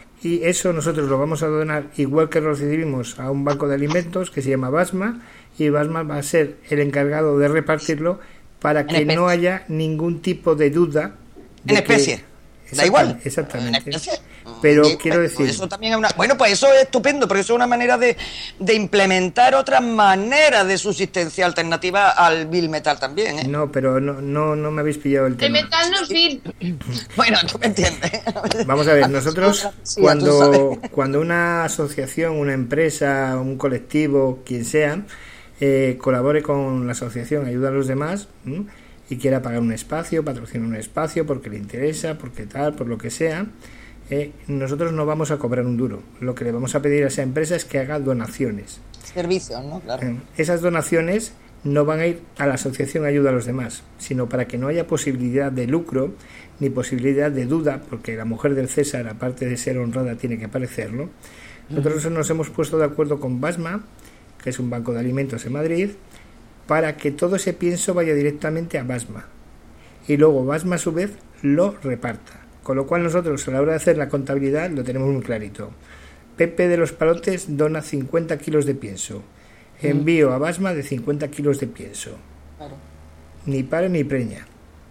y eso nosotros lo vamos a donar igual que lo recibimos a un banco de alimentos que se llama Basma, y Basma va a ser el encargado de repartirlo para que no haya ningún tipo de duda de en especie, que... da igual, exactamente, Pero Sí, quiero decir... Eso también es una... Bueno, pues eso es estupendo, porque eso es una manera de, de implementar otras maneras de subsistencia alternativa al Bill Metal también, ¿eh? No, pero no, no, no me habéis pillado el El tema. metal no es vil. Bueno, tú me entiendes. Vamos a ver, nosotros Sí, tú cuando, sabes. cuando una asociación, una empresa, un colectivo, quien sea, eh, colabore con la asociación Ayuda a los Demás, ¿m? y quiera pagar un espacio, patrocinar un espacio porque le interesa, porque tal, por lo que sea, eh, nosotros no vamos a cobrar un duro. Lo que le vamos a pedir a esa empresa es que haga donaciones. Servicios, ¿no? Claro. Eh, esas donaciones no van a ir a la asociación Ayuda a los Demás, sino para que no haya posibilidad de lucro ni posibilidad de duda, porque la mujer del César, aparte de ser honrada, tiene que parecerlo. Nosotros nos hemos puesto de acuerdo con Basma, que es un banco de alimentos en Madrid, para que todo ese pienso vaya directamente a Basma y luego Basma a su vez lo reparta, con lo cual nosotros a la hora de hacer la contabilidad lo tenemos muy clarito. Pepe de los Palotes dona cincuenta kilos de pienso, envío a Basma de cincuenta kilos de pienso, Claro. ni para ni preña,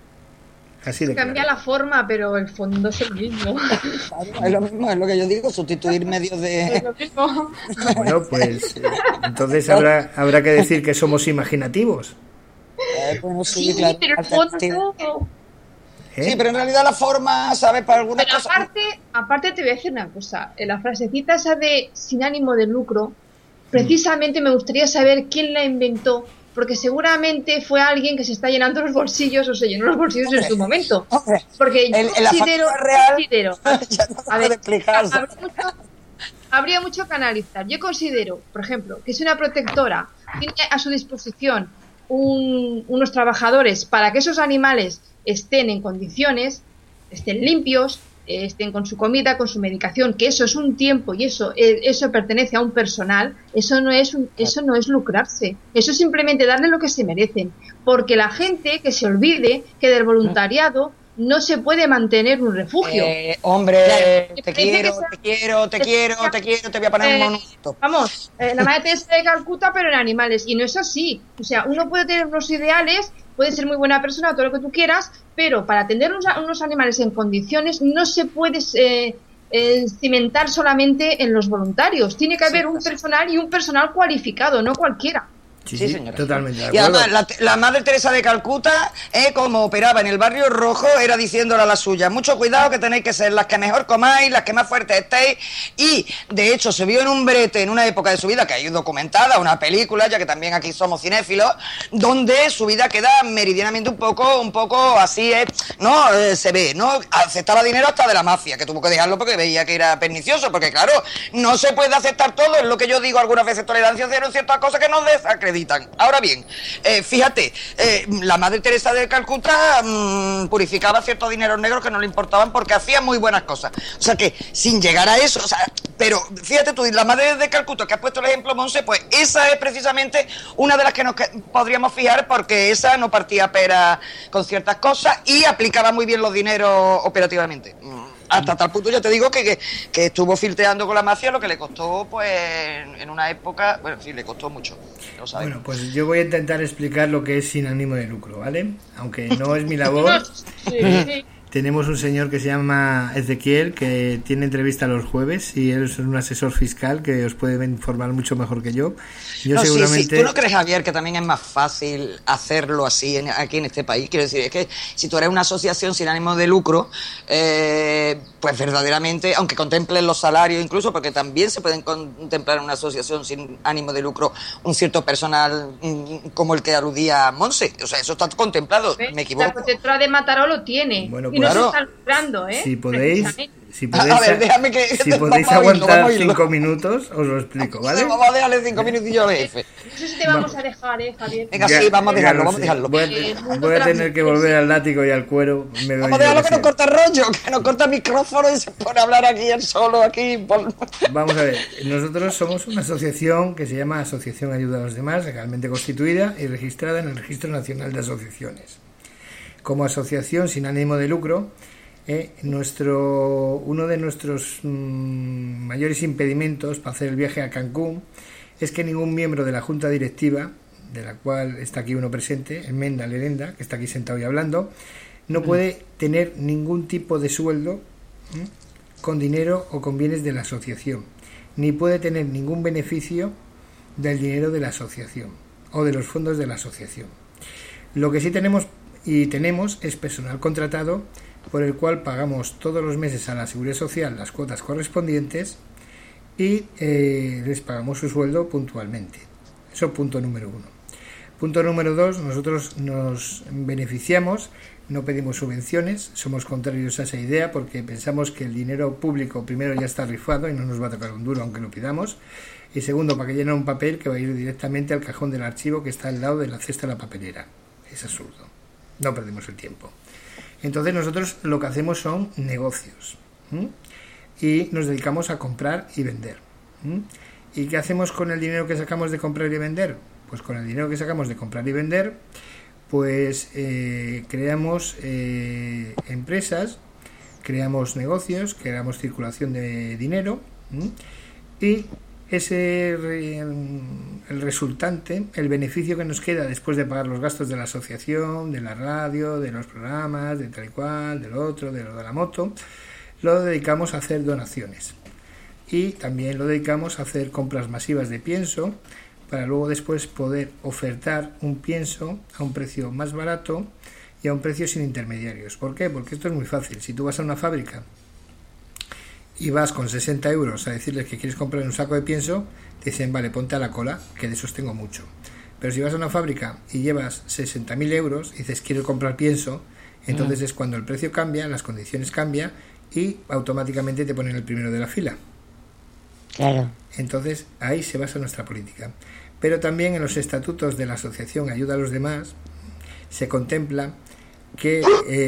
así de Cambia claro. la forma, pero el fondo es el mismo. Claro, es lo mismo, es lo que yo digo, sustituir medios Es de... lo mismo. Bueno, pues eh, entonces habrá, habrá que decir que somos imaginativos, Eh, bueno, sí, Sí, claro, pero el alternativa. fondo... ¿eh? Sí, pero en realidad la forma, ¿sabes? Para algunas Pero cosas... aparte, aparte te voy a decir una cosa. En la frasecita esa de sin ánimo de lucro, precisamente me gustaría saber quién la inventó, porque seguramente fue alguien que se está llenando los bolsillos o se llenó los bolsillos en su momento. Hombre, Porque yo en- en la considero, factura real- considero- Ya no a ver, puedo explicarlo. habría mucho, habría mucho que analizar. Yo considero, por ejemplo, que si una protectora tiene a su disposición un- unos trabajadores para que esos animales estén en condiciones, estén limpios, eh, estén con su comida, con su medicación, que eso es un tiempo y eso eh, eso pertenece a un personal, eso no es un- eso no es lucrarse, eso es simplemente darle lo que se merecen, porque la gente que se olvide que del voluntariado no se puede mantener un refugio. Eh, hombre, Claro. te Dice que quiero, sea- te quiero, te quiero, te quiero, te voy a poner un Eh, monumento. Vamos, eh, la madre Teresa de Calcuta, pero en animales. Y no es así. O sea, uno puede tener unos ideales, puede ser muy buena persona, todo lo que tú quieras, pero para atender unos, unos animales en condiciones no se puede eh, eh, cimentar solamente en los voluntarios. Tiene que haber un personal y un personal cualificado, no cualquiera. Sí, Sí, sí, señora. totalmente de Y acuerdo. además, la, la madre Teresa de Calcuta, eh, como operaba en el barrio rojo, era diciéndole a la suya, mucho cuidado que tenéis que ser las que mejor comáis, las que más fuertes estéis, y de hecho se vio en un brete en una época de su vida, que hay documentada, una película, ya que también aquí somos cinéfilos, donde su vida queda meridianamente un poco, un poco así, eh, no, eh, se ve, ¿no? Aceptaba dinero hasta de la mafia, que tuvo que dejarlo porque veía que era pernicioso, porque claro, no se puede aceptar todo, es lo que yo digo algunas veces, tolerancia cero en ciertas cosas que nos desacreditan. Ahora bien, eh, fíjate, eh, la madre Teresa de Calcuta mmm, purificaba ciertos dineros negros que no le importaban porque hacía muy buenas cosas. O sea que, sin llegar a eso, o sea, pero fíjate tú, la madre de Calcuta que has puesto el ejemplo, Monse, pues esa es precisamente una de las que nos que podríamos fijar porque esa no partía pera con ciertas cosas y aplicaba muy bien los dineros operativamente. Mm. Hasta tal punto, ya te digo, que, que, que estuvo filteando con la mafia, lo que le costó, pues, en, en una época... Bueno, sí, le costó mucho, lo sabes. Bueno, pues yo voy a intentar explicar lo que es sin ánimo de lucro, ¿vale? Aunque no es mi labor. Sí, sí. Tenemos un señor que se llama Ezequiel, que tiene entrevista los jueves y él es un asesor fiscal que os puede informar mucho mejor que yo. Yo no, seguramente... sí, sí. ¿Tú no crees, Javier, que también es más fácil hacerlo así en, aquí en este país? Quiero decir, es que si tú eres una asociación sin ánimo de lucro, eh, pues verdaderamente, aunque contemplen los salarios incluso, porque también se pueden contemplar en una asociación sin ánimo de lucro un cierto personal mm, como el que aludía Monse. O sea, eso está contemplado, ¿Ves? me La equivoco. protectora de Mataró lo tiene. Bueno, y no pues- se Claro. está logrando, ¿eh? Si podéis, Precisamente. si podéis, A ver, déjame que- si vamos podéis a oírlo, aguantar vamos a oírlo. cinco minutos, os lo explico, ¿vale? Vamos a dejarle cinco minutillos al jefe. No sé si te vamos a dejar, ¿eh, Javier? Venga, Ya- sí, vamos a ya dejarlo, lo vamos a sé. dejarlo. Voy a, Eh, te- mundo voy a tener tras- que volver al látigo y al cuero. Me Vamos a doy dejarlo yo que que nos sí. corta el rollo, que nos corta el micrófono y se pone a hablar aquí él solo, aquí. Por... Vamos a ver, nosotros somos una asociación que se llama Asociación Ayuda a los Demás, legalmente constituida y registrada en el Registro Nacional de Asociaciones. Como asociación sin ánimo de lucro, eh, nuestro uno de nuestros mmm, mayores impedimentos para hacer el viaje a Cancún es que ningún miembro de la Junta Directiva, de la cual está aquí uno presente, Enmenda Lerenda, que está aquí sentado y hablando, no puede tener ningún tipo de sueldo ¿m? con dinero o con bienes de la asociación, ni puede tener ningún beneficio del dinero de la asociación o de los fondos de la asociación. Lo que sí tenemos y tenemos es personal contratado por el cual pagamos todos los meses a la Seguridad Social las cuotas correspondientes y eh, les pagamos su sueldo puntualmente. Eso punto número uno. Punto número dos, nosotros nos beneficiamos, no pedimos subvenciones, somos contrarios a esa idea porque pensamos que el dinero público primero ya está rifado y no nos va a tocar un duro aunque lo pidamos, y segundo, para que llenen un papel que va a ir directamente al cajón del archivo que está al lado de la cesta de la papelera. Es absurdo, no perdemos el tiempo. Entonces nosotros lo que hacemos son negocios, ¿m? y nos dedicamos a comprar y vender. ¿m? ¿Y qué hacemos con el dinero que sacamos de comprar y vender? Pues con el dinero que sacamos de comprar y vender, pues eh, creamos eh, empresas, creamos negocios, creamos circulación de dinero, ¿m? y ese el resultante, el beneficio que nos queda después de pagar los gastos de la asociación, de la radio, de los programas, de tal y cual, del otro, de lo de la moto, lo dedicamos a hacer donaciones y también lo dedicamos a hacer compras masivas de pienso para luego después poder ofertar un pienso a un precio más barato y a un precio sin intermediarios. ¿Por qué? Porque esto es muy fácil. Si tú vas a una fábrica y vas con sesenta euros a decirles que quieres comprar un saco de pienso, te dicen, vale, ponte a la cola, que de esos tengo mucho. Pero si vas a una fábrica y llevas sesenta mil euros y dices, quiero comprar pienso, entonces mm. es cuando el precio cambia, las condiciones cambian y automáticamente te ponen el primero de la fila. Claro. Entonces ahí se basa nuestra política. Pero también en los estatutos de la Asociación Ayuda a los Demás se contempla que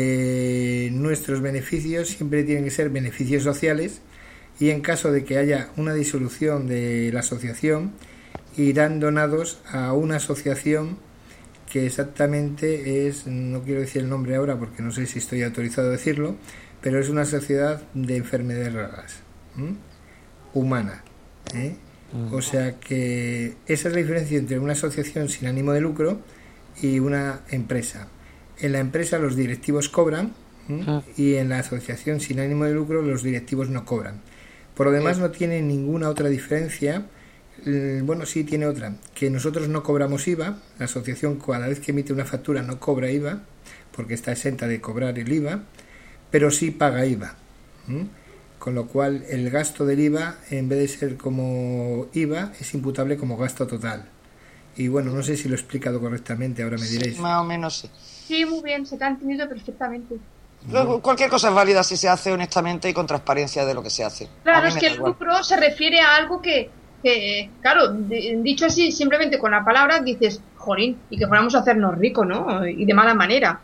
eh, nuestros beneficios siempre tienen que ser beneficios sociales y en caso de que haya una disolución de la asociación irán donados a una asociación que exactamente es, no quiero decir el nombre ahora porque no sé si estoy autorizado a decirlo, pero es una sociedad de enfermedades raras, ¿m? humana, ¿eh? O sea que esa es la diferencia entre una asociación sin ánimo de lucro y una empresa. En la empresa los directivos cobran, ¿eh? y en la asociación sin ánimo de lucro los directivos no cobran. Por lo demás no tiene ninguna otra diferencia. Bueno, sí tiene otra, que nosotros no cobramos I V A, la asociación cada vez que emite una factura no cobra I V A, porque está exenta de cobrar el I V A, pero sí paga I V A. ¿eh? Con lo cual el gasto del I V A, en vez de ser como I V A, es imputable como gasto total. Y bueno, no sé si lo he explicado correctamente, ahora me diréis. Más o menos sí. Sí, muy bien, se te ha entendido perfectamente. Luego, cualquier cosa es válida si se hace honestamente y con transparencia de lo que se hace. Claro, es que el lucro se refiere a algo que, que claro, de, dicho así, simplemente con la palabra dices, jorín, y que fuéramos a hacernos ricos, ¿no? Y de mala manera.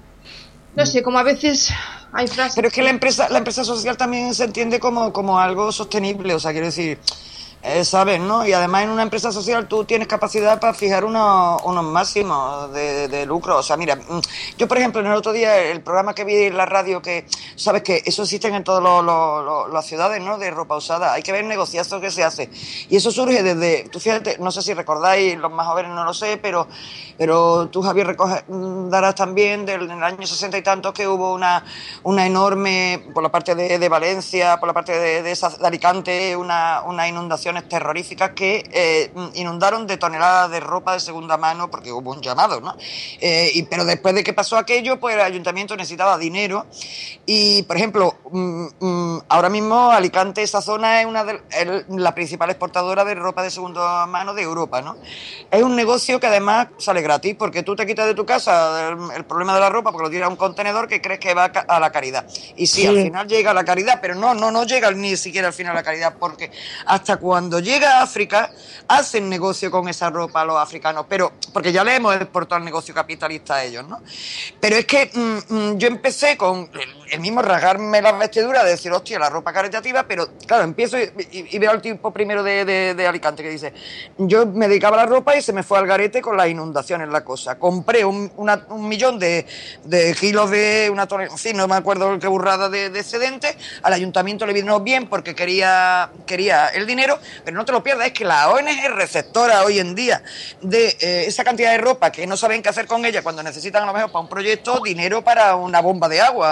No sé, como a veces hay frases... Pero es que la empresa la empresa social también se entiende como, como algo sostenible, o sea, quiero decir... Eh, ¿sabes, no? Y además en una empresa social tú tienes capacidad para fijar unos, unos máximos de, de lucro. O sea, mira, yo por ejemplo en el otro día el programa que vi en la radio, que sabes que eso existe en todas los, los, los, las ciudades, ¿no? De ropa usada. Hay que ver el negociazo que se hace. Y eso surge desde, tú fíjate, no sé si recordáis, los más jóvenes no lo sé, pero pero tú, Javier, recoge, darás también del, en el año sesenta y tantos que hubo una, una enorme, por la parte de, de Valencia, por la parte de, de, esa, de Alicante, una, una inundación terroríficas que eh, inundaron de toneladas de ropa de segunda mano porque hubo un llamado, ¿no? Eh, y, pero después de que pasó aquello, pues el ayuntamiento necesitaba dinero y, por ejemplo, mm, mm, ahora mismo Alicante, esa zona es una de el, la principal exportadora de ropa de segunda mano de Europa, ¿no? Es un negocio que además sale gratis porque tú te quitas de tu casa el, el problema de la ropa porque lo tiras a un contenedor que crees que va a la caridad. Y sí, sí, al final llega a la caridad, pero no, no, no llega ni siquiera al final a la caridad porque hasta cuando Cuando llega a África, hacen negocio con esa ropa los africanos, pero porque ya le hemos exportado el negocio capitalista a ellos, ¿no? Pero es que mmm, yo empecé con el, el mismo rasgarme las vestiduras, de decir, hostia, la ropa caritativa, pero claro, empiezo y, y, y veo al tipo primero de, de, de Alicante que dice, yo me dedicaba a la ropa y se me fue al garete con las inundaciones la cosa. Compré un, una, un millón de, de kilos de una tonelada, en fin, no me acuerdo qué burrada de, de excedentes, al ayuntamiento le vino bien porque quería, quería el dinero. Pero no te lo pierdas, es que la O N G receptora hoy en día de eh, esa cantidad de ropa que no saben qué hacer con ella cuando necesitan a lo mejor para un proyecto dinero para una bomba de agua,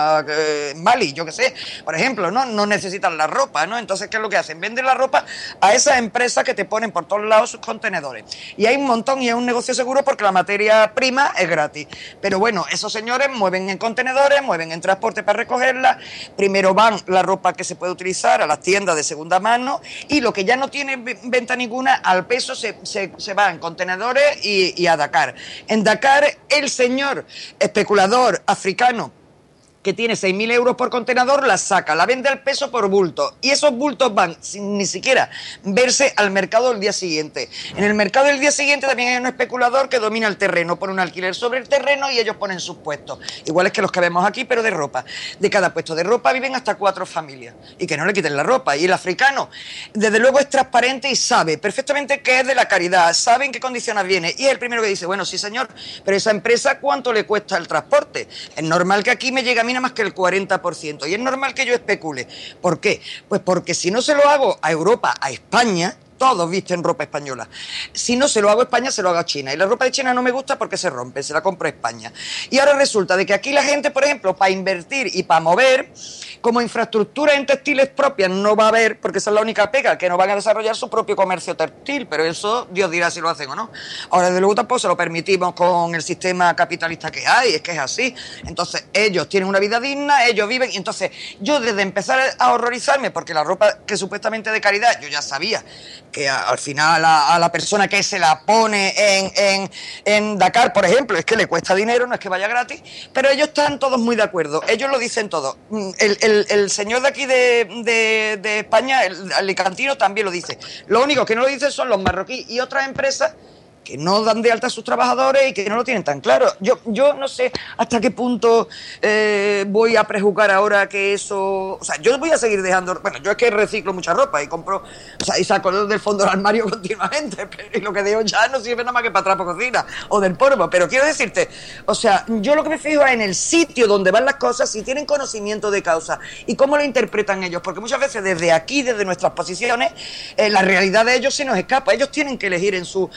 eh, Mali, yo qué sé, por ejemplo, ¿no? No necesitan la ropa, ¿no? Entonces, ¿qué es lo que hacen? Venden la ropa a esas empresas que te ponen por todos lados sus contenedores. Y hay un montón y es un negocio seguro porque la materia prima es gratis. Pero bueno, esos señores mueven en contenedores, mueven en transporte para recogerla. Primero van la ropa que se puede utilizar a las tiendas de segunda mano y lo que ya no tiene venta ninguna, al peso se, se, se va en contenedores y, y a Dakar. En Dakar, el señor especulador africano que tiene seis mil euros por contenedor, la saca, la vende al peso por bulto. Y esos bultos van sin ni siquiera verse al mercado el día siguiente. En el mercado del día siguiente también hay un especulador que domina el terreno, pone un alquiler sobre el terreno y ellos ponen sus puestos. Iguales que los que vemos aquí, pero de ropa. De cada puesto de ropa viven hasta cuatro familias. Y que no le quiten la ropa. Y el africano, desde luego, es transparente y sabe perfectamente qué es de la caridad, sabe en qué condiciones viene. Y es el primero que dice, bueno, sí señor, pero esa empresa, ¿cuánto le cuesta el transporte? Es normal que aquí me llegue a mí nada más que el cuarenta por ciento. Y es normal que yo especule. ¿Por qué? Pues porque si no se lo hago a Europa, a España, todos visten ropa española. Si no se lo hago a España, se lo hago a China. Y la ropa de China no me gusta porque se rompe, se la compro a España. Y ahora resulta de que aquí la gente, por ejemplo, para invertir y para mover, como infraestructura en textiles propias no va a haber, porque esa es la única pega, que no van a desarrollar su propio comercio textil, pero eso Dios dirá si lo hacen o no. Ahora, desde luego, tampoco se lo permitimos con el sistema capitalista que hay, es que es así. Entonces, ellos tienen una vida digna, ellos viven, y entonces yo desde empezar a horrorizarme, porque la ropa que supuestamente de caridad, yo ya sabía que a, al final a, a la persona que se la pone en, en, en Dakar, por ejemplo, es que le cuesta dinero, no es que vaya gratis, pero ellos están todos muy de acuerdo, ellos lo dicen todo. El, el, el señor de aquí de, de, de España, el alicantino, también lo dice. Lo único que no lo dicen son los marroquíes y otras empresas que no dan de alta a sus trabajadores y que no lo tienen tan claro. Yo yo no sé hasta qué punto eh, voy a prejuzgar ahora que eso... O sea, yo voy a seguir dejando... Bueno, yo es que reciclo mucha ropa y compro... O sea, y saco del fondo del armario continuamente, pero y lo que dejo ya no sirve nada más que para trapo cocina o del polvo. Pero quiero decirte, o sea, yo lo que me fijo es en el sitio donde van las cosas, si tienen conocimiento de causa y cómo lo interpretan ellos, porque muchas veces desde aquí, desde nuestras posiciones, eh, la realidad de ellos se nos escapa. Ellos tienen que elegir en su...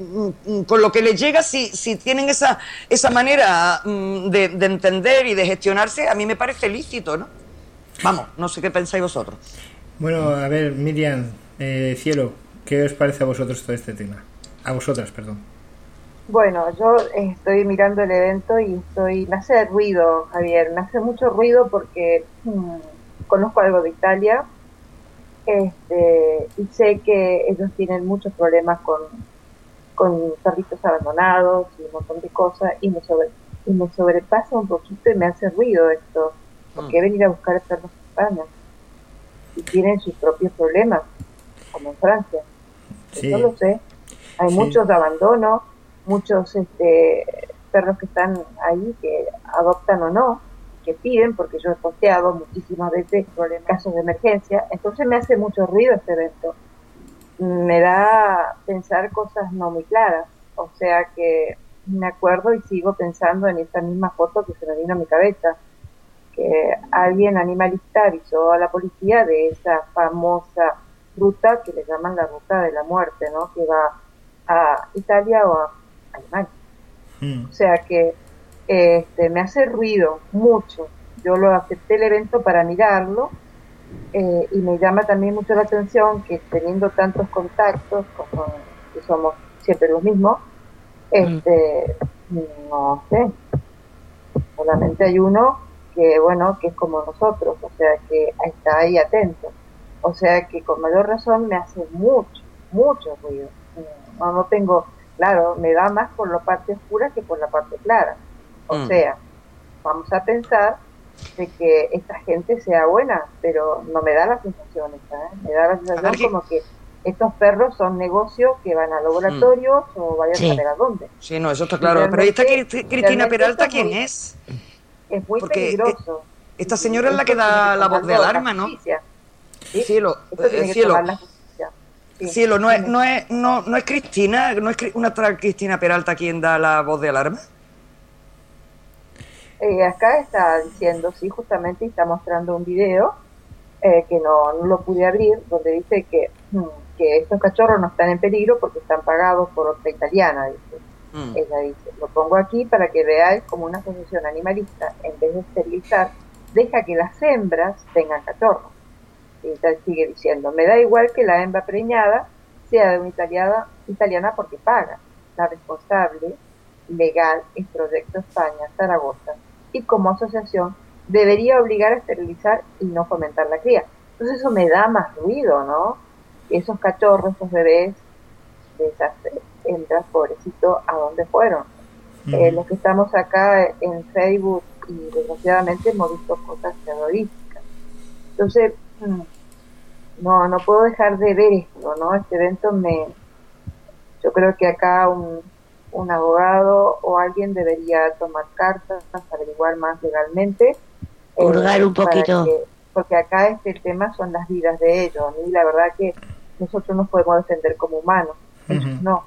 con lo que les llega, si, si tienen esa esa manera de, de entender y de gestionarse, a mí me parece lícito, ¿no? Vamos, no sé qué pensáis vosotros. Bueno, a ver, Miriam, eh, Cielo, ¿qué os parece a vosotros todo este tema? A vosotras, perdón. Bueno, yo estoy mirando el evento y estoy, me hace ruido, Javier, me hace mucho ruido porque hmm, conozco algo de Italia, este, y sé que ellos tienen muchos problemas con con perritos abandonados y un montón de cosas, y me sobre y me sobrepasa un poquito y me hace ruido esto, porque mm. venir a buscar perros a España y tienen sus propios problemas, como en Francia. Sí. Eso lo sé. Hay sí. muchos de abandono, muchos este, perros que están ahí que adoptan o no, que piden, porque yo he posteado muchísimas veces en casos de emergencia, entonces me hace mucho ruido este evento. Me da pensar cosas no muy claras, o sea que me acuerdo y sigo pensando en esa misma foto que se me vino a mi cabeza, que alguien animalista avisó a la policía de esa famosa ruta que le llaman la ruta de la muerte, ¿no? Que va a Italia o a Alemania. Mm. O sea que este, me hace ruido mucho. Yo lo acepté el evento para mirarlo. Eh, y me llama también mucho la atención que teniendo tantos contactos, como que somos siempre los mismos, este, mm. no sé, solamente hay uno que, bueno, que es como nosotros, o sea, que está ahí atento, o sea, que con mayor razón me hace mucho, mucho ruido. No, no tengo, claro, me da más por la parte oscura que por la parte clara, o mm. sea, vamos a pensar de que esta gente sea buena, pero no me da la sensación esta, ¿eh? Me da la sensación como que estos perros son negocios que van a laboratorios mm. o vayan sí. a saber a dónde. Sí, no, eso está claro. Pero esta Cristina Peralta, ¿quién muy, es? Es muy Porque peligroso. Esta señora es la que da la voz de alarma, ¿no? ¿Sí? Cielo, eh, cielo. Sí. Cielo, no es, no es, no, no es Cristina, no es una otra Cristina Peralta quien da la voz de alarma. Eh, acá está diciendo, sí, justamente está mostrando un video eh, que no, no lo pude abrir, donde dice que, que estos cachorros no están en peligro porque están pagados por otra italiana, dice. Mm. Ella dice, lo pongo aquí para que veáis como una asociación animalista, en vez de esterilizar, deja que las hembras tengan cachorros. Y entonces sigue diciendo, me da igual que la hembra preñada sea de una italiana, italiana porque paga. La responsable legal es Proyecto España, Zaragoza, y como asociación debería obligar a esterilizar y no fomentar la cría. Entonces eso me da más ruido, ¿no? Esos cachorros, esos bebés de esas hembras, pobrecitos, ¿a dónde fueron? Uh-huh. Eh, los que estamos acá en Facebook y desgraciadamente hemos visto cosas terroríficas. Entonces, no, no puedo dejar de ver esto, ¿no? Este evento me... Yo creo que acá un, un abogado o alguien debería tomar cartas, averiguar más legalmente. Hurgar eh, un poquito. Que, porque acá este tema son las vidas de ellos, y la verdad que nosotros nos podemos defender como humanos. Uh-huh. No.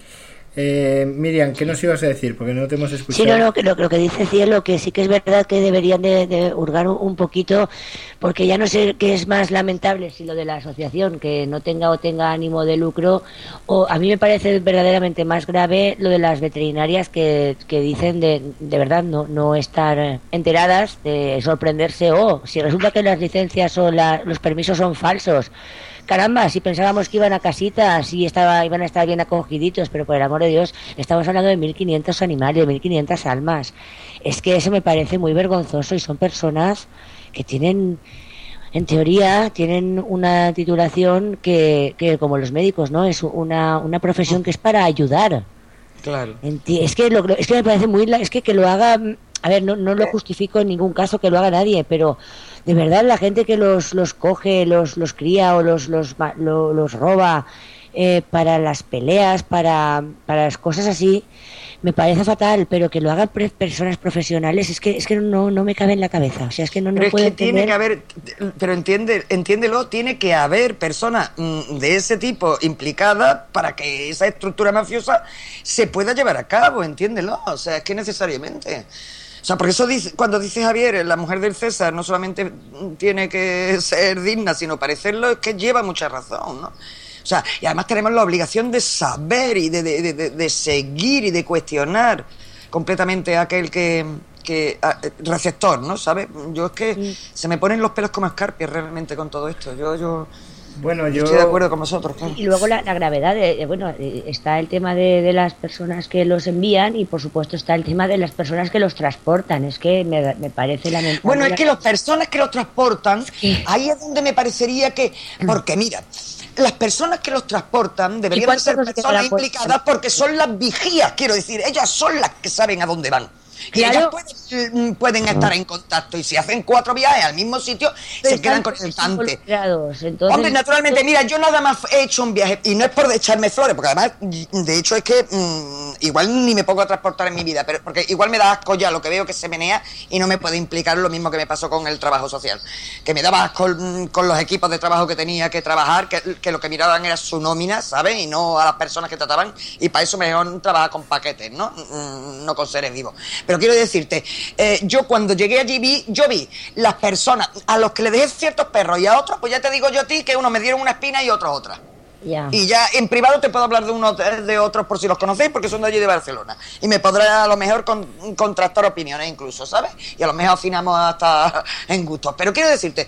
Eh, Miriam, ¿qué nos ibas a decir? Porque no te hemos escuchado. Sí, no, no, que lo, lo que dice Cielo, que sí que es verdad que deberían de, de hurgar un, un poquito, porque ya no sé qué es más lamentable, si lo de la asociación, que no tenga o tenga ánimo de lucro, o a mí me parece verdaderamente más grave lo de las veterinarias que, que dicen de, de verdad no, no estar enteradas, de sorprenderse, o oh, si resulta que las licencias o la, los permisos son falsos. Caramba, si pensábamos que iban a casitas y estaba, iban a estar bien acogiditos, pero por el amor de Dios, estamos hablando de mil quinientos animales, de mil quinientas almas. Es que eso me parece muy vergonzoso, y son personas que tienen, en teoría, tienen una titulación que, que como los médicos, ¿no? Es una, una profesión que es para ayudar. Claro. Es que, lo, es que me parece muy... Es que que lo haga... A ver, no, no lo justifico en ningún caso que lo haga nadie, pero de verdad la gente que los los coge, los los cría o los los los, los roba eh, para las peleas, para para las cosas así, me parece fatal, pero que lo hagan pre- personas profesionales es que es que no no me cabe en la cabeza, o sea, es que no no puedo entender. Tiene que haber, pero entiende, entiéndelo, tiene que haber personas mm, de ese tipo implicadas para que esa estructura mafiosa se pueda llevar a cabo, entiéndelo, o sea, es que necesariamente. O sea, porque eso dice, cuando dice Javier, la mujer del César no solamente tiene que ser digna, sino parecerlo, es que lleva mucha razón, ¿no? O sea, y además tenemos la obligación de saber y de, de, de, de seguir y de cuestionar completamente a aquel que, que a, receptor, ¿no? ¿Sabes? Yo es que sí. Se me ponen los pelos como escarpias realmente con todo esto. Yo, yo Bueno, yo estoy de acuerdo con vosotros, claro. Y luego la, la gravedad, de, de, bueno, está el tema de, de las personas que los envían y por supuesto está el tema de las personas que los transportan. Es que me, me parece lamentable. Bueno, es que las personas que los transportan, sí. Ahí es donde me parecería que... Porque mira, las personas que los transportan deberían ser personas implicadas porque son las vigías, quiero decir, ellas son las que saben a dónde van. Y claro. Ellas pueden, pueden estar en contacto, y si hacen cuatro viajes al mismo sitio, pero se quedan con el tante. Entonces... Hombre, naturalmente, mira, yo nada más he hecho un viaje, y no es por echarme flores, porque además, de hecho, es que mmm, igual ni me pongo a transportar en mi vida, pero porque igual me da asco ya lo que veo que se menea y no me puede implicar lo mismo que me pasó con el trabajo social, que me daba asco con los equipos de trabajo que tenía que trabajar, que, que lo que miraban era su nómina, ¿sabes? Y no a las personas que trataban, y para eso mejor trabajar con paquetes, ¿no? No con seres vivos. Pero quiero decirte, eh, yo cuando llegué allí vi, yo vi las personas a los que le dejé ciertos perros y a otros, pues ya te digo yo a ti que unos me dieron una espina y otros otra. Yeah. Y ya en privado te puedo hablar de unos de otros por si los conocéis, porque son de allí de Barcelona. Y me podrá a lo mejor con, contrastar opiniones incluso, ¿sabes? Y a lo mejor afinamos hasta en gustos. Pero quiero decirte,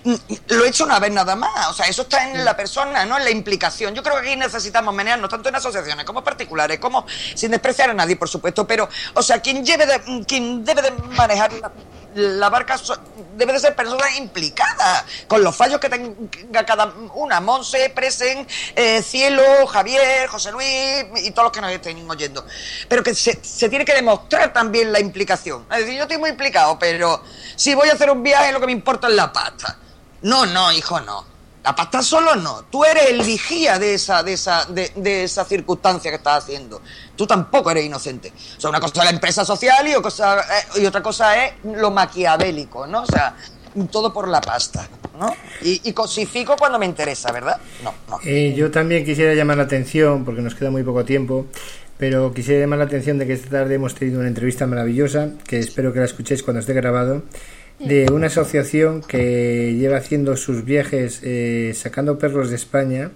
lo he hecho una vez nada más. O sea, eso está en la persona, no en la implicación. Yo creo que aquí necesitamos menearnos tanto en asociaciones como particulares, como sin despreciar a nadie, por supuesto. Pero, o sea, quien lleve de, quien debe de manejar la, la barca debe de ser personas implicadas con los fallos que tenga cada una. Monse, Presen, eh, Cielo, Javier, José Luis y todos los que nos estén oyendo. Pero que se, se tiene que demostrar también la implicación. Es decir, yo estoy muy implicado, pero si voy a hacer un viaje lo que me importa es la pasta. No, no, hijo, no. La pasta solo no. Tú eres el vigía de esa, de esa, de, de esa circunstancia que estás haciendo. Tú tampoco eres inocente. O sea, una cosa es la empresa social y, cosa, eh, y otra cosa es lo maquiavélico, ¿no? O sea, todo por la pasta, ¿no? Y, y cosifico cuando me interesa, ¿verdad? No, no. Eh, yo también quisiera llamar la atención, porque nos queda muy poco tiempo, pero quisiera llamar la atención de que esta tarde hemos tenido una entrevista maravillosa, que espero que la escuchéis cuando esté grabado, de una asociación que lleva haciendo sus viajes eh, sacando perros de España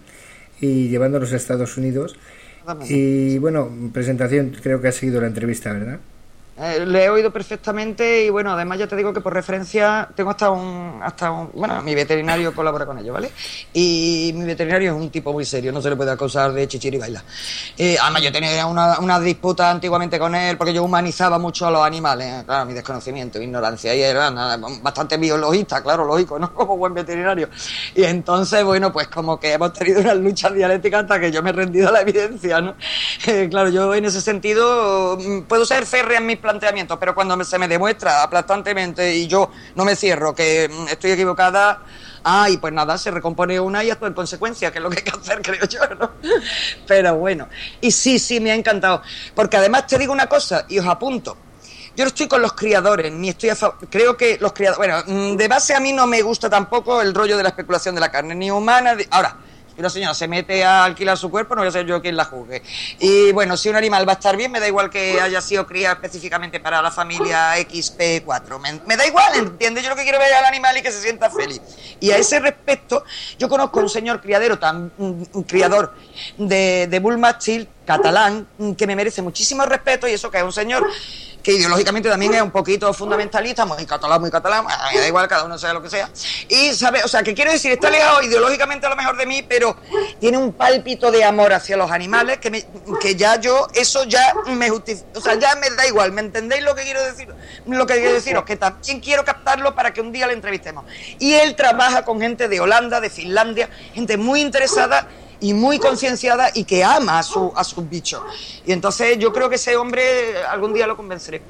y llevándolos a Estados Unidos. Y bueno, presentación, creo que ha seguido la entrevista, ¿verdad? Eh, le he oído perfectamente y bueno, además ya te digo que por referencia tengo hasta un, hasta un, bueno, mi veterinario colabora con ellos, ¿vale? Y mi veterinario es un tipo muy serio, no se le puede acusar de chichiri y baila. Eh, además yo tenía una, una disputa antiguamente con él porque yo humanizaba mucho a los animales, claro, mi desconocimiento, mi ignorancia, y era nada, bastante biologista, claro, lógico, ¿no? Como buen veterinario. Y entonces, bueno, pues como que hemos tenido unas luchas dialécticas hasta que yo me he rendido a la evidencia, ¿no? Eh, claro, yo en ese sentido puedo ser férrea en mis planteamientos, pero cuando se me demuestra aplastantemente y yo no me cierro que estoy equivocada, ay, pues nada, se recompone una y actúa en consecuencia, que es lo que hay que hacer, creo yo, ¿no? Pero bueno, y sí, sí, me ha encantado, porque además te digo una cosa, y os apunto, yo no estoy con los criadores, ni estoy a favor, creo que los criadores, bueno, de base a mí no me gusta tampoco el rollo de la especulación de la carne, ni humana, de, ahora, si una señora se mete a alquilar su cuerpo, no voy a ser yo quien la juzgue. Y bueno, si un animal va a estar bien, me da igual que haya sido criado específicamente para la familia equis pe cuatro. Me, me da igual, ¿entiendes? Yo lo que quiero ver al animal y que se sienta feliz. Y a ese respecto, yo conozco a un señor criadero, tan, un, un criador de, de Bull Mastiff catalán, que me merece muchísimo respeto, y eso que es un señor que ideológicamente también es un poquito fundamentalista, muy catalán, muy catalán, me da igual, cada uno sea lo que sea. Y, ¿sabe? O sea, que quiero decir, está alejado ideológicamente a lo mejor de mí, pero tiene un pálpito de amor hacia los animales que, me, que ya yo, eso ya me justifica, o sea, ya me da igual, ¿me entendéis lo que quiero decir? Lo que quiero deciros, que también quiero captarlo para que un día le entrevistemos. Y él trabaja con gente de Holanda, de Finlandia, gente muy interesada y muy concienciada y que ama a, su, a sus bichos. Y entonces yo creo que ese hombre algún día lo convenceré.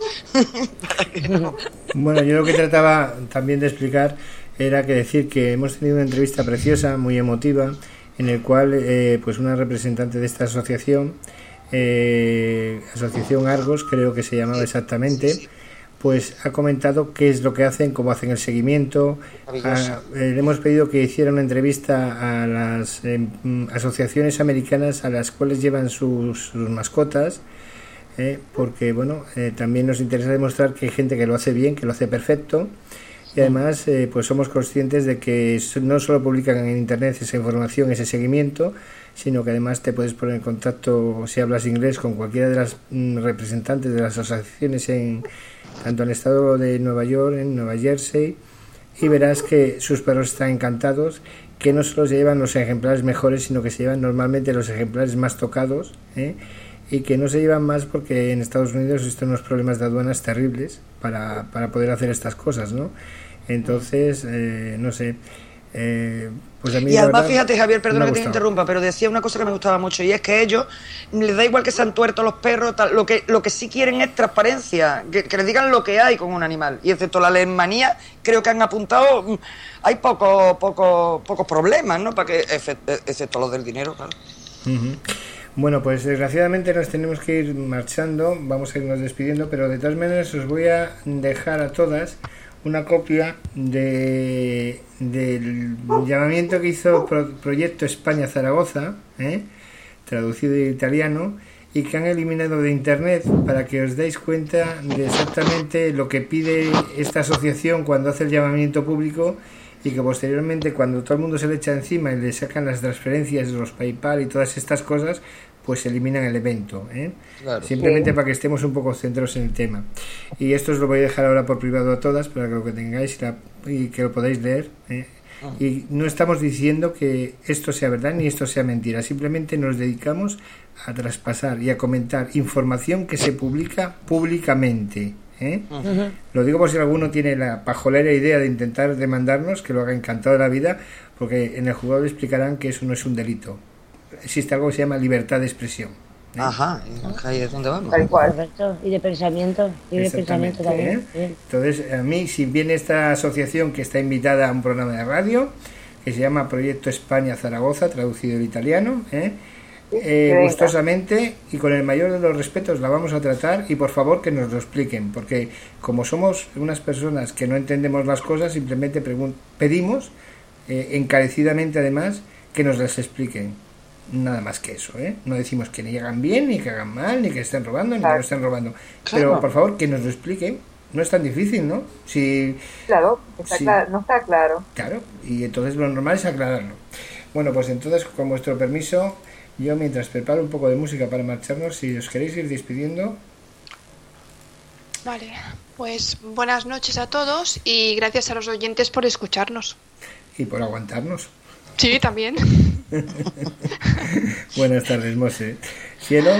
no. Bueno, yo lo que trataba también de explicar era que decir que hemos tenido una entrevista preciosa, muy emotiva, en el cual eh, pues una representante de esta asociación, eh, Asociación Argos, creo que se llamaba exactamente, sí, sí. Pues ha comentado qué es lo que hacen, cómo hacen el seguimiento. A, eh, le hemos pedido que hiciera una entrevista a las eh, asociaciones americanas a las cuales llevan sus, sus mascotas, eh, porque bueno, eh, también nos interesa demostrar que hay gente que lo hace bien, que lo hace perfecto, y además eh, pues somos conscientes de que no solo publican en internet esa información, ese seguimiento, sino que además te puedes poner en contacto, si hablas inglés, con cualquiera de las mm, representantes de las asociaciones en tanto en el estado de Nueva York, en Nueva Jersey, y verás que sus perros están encantados, que no solo se llevan los ejemplares mejores, sino que se llevan normalmente los ejemplares más tocados, ¿eh? Y que no se llevan más porque en Estados Unidos existen unos problemas de aduanas terribles para, para poder hacer estas cosas, ¿no? Entonces, eh, no sé... Eh, pues a mí y además, verdad, fíjate, Javier, perdona que te interrumpa, pero decía una cosa que me gustaba mucho, y es que ellos les da igual que sean tuertos los perros, tal, lo que lo que sí quieren es transparencia, que, que les digan lo que hay con un animal, y excepto la alemania, creo que han apuntado, hay pocos poco, pocos problemas, ¿no? Para que, excepto los del dinero, claro. Uh-huh. Bueno, pues desgraciadamente nos tenemos que ir marchando, vamos a irnos despidiendo, pero de todas maneras os voy a dejar a todas una copia de del llamamiento que hizo Pro, Proyecto España Zaragoza, ¿eh? traducido de italiano, y que han eliminado de internet para que os deis cuenta de exactamente lo que pide esta asociación cuando hace el llamamiento público, y que posteriormente, cuando todo el mundo se le echa encima y le sacan las transferencias, los PayPal y todas estas cosas, pues eliminan el evento, ¿eh? Claro. Simplemente sí. Para que estemos un poco centrados en el tema. Y esto os lo voy a dejar ahora por privado a todas para que lo que tengáis y, la, y que lo podáis leer, ¿eh? Ah. Y no estamos diciendo que esto sea verdad ni esto sea mentira, simplemente nos dedicamos a traspasar y a comentar información que se publica públicamente, ¿eh? Uh-huh. Lo digo por si alguno tiene la pajolera idea de intentar demandarnos, que lo haga encantado de la vida, porque en el juzgado le explicarán que eso no es un delito. Existe algo que se llama libertad de expresión, ¿eh? Ajá, ahí es donde vamos. Correcto, y de pensamiento, y de pensamiento también. ¿eh? Entonces, a mí, si viene esta asociación que está invitada a un programa de radio, que se llama Proyecto España Zaragoza, traducido del italiano, ¿eh? Eh, gustosamente y con el mayor de los respetos la vamos a tratar, y por favor que nos lo expliquen, porque como somos unas personas que no entendemos las cosas, simplemente pregun- pedimos eh, encarecidamente además que nos las expliquen, nada más que eso, ¿eh? No decimos que ni hagan bien, ni que hagan mal, ni que estén robando, ni claro. que no estén robando, claro. Pero por favor que nos lo expliquen, no es tan difícil, ¿no? Si, claro, está si, claro, no está claro. Claro, y entonces lo normal es aclararlo. Bueno, pues entonces, con vuestro permiso, yo mientras preparo un poco de música para marcharnos, si os queréis ir despidiendo. Vale, pues buenas noches a todos y gracias a los oyentes por escucharnos. Y por aguantarnos. Sí, también. Buenas tardes, Monse. ¿Cielo?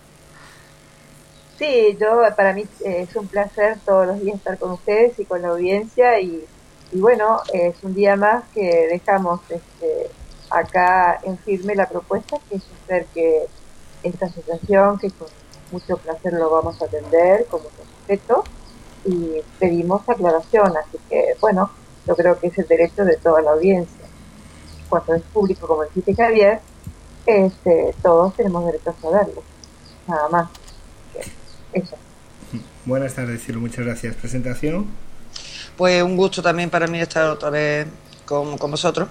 Sí, yo para mí eh, es un placer todos los días estar con ustedes y con la audiencia y, y bueno, es un día más que dejamos este, acá en firme la propuesta, que es hacer que esta asociación, que con mucho placer lo vamos a atender con mucho respeto y pedimos aclaración, así que bueno, yo creo que es el derecho de toda la audiencia. Cuando es público, como dijiste Javier, este, todos tenemos derecho a saberlo, nada más. Eso. Buenas tardes, Cielo, muchas gracias. ¿Presentación? Pues un gusto también para mí estar otra vez con, con vosotros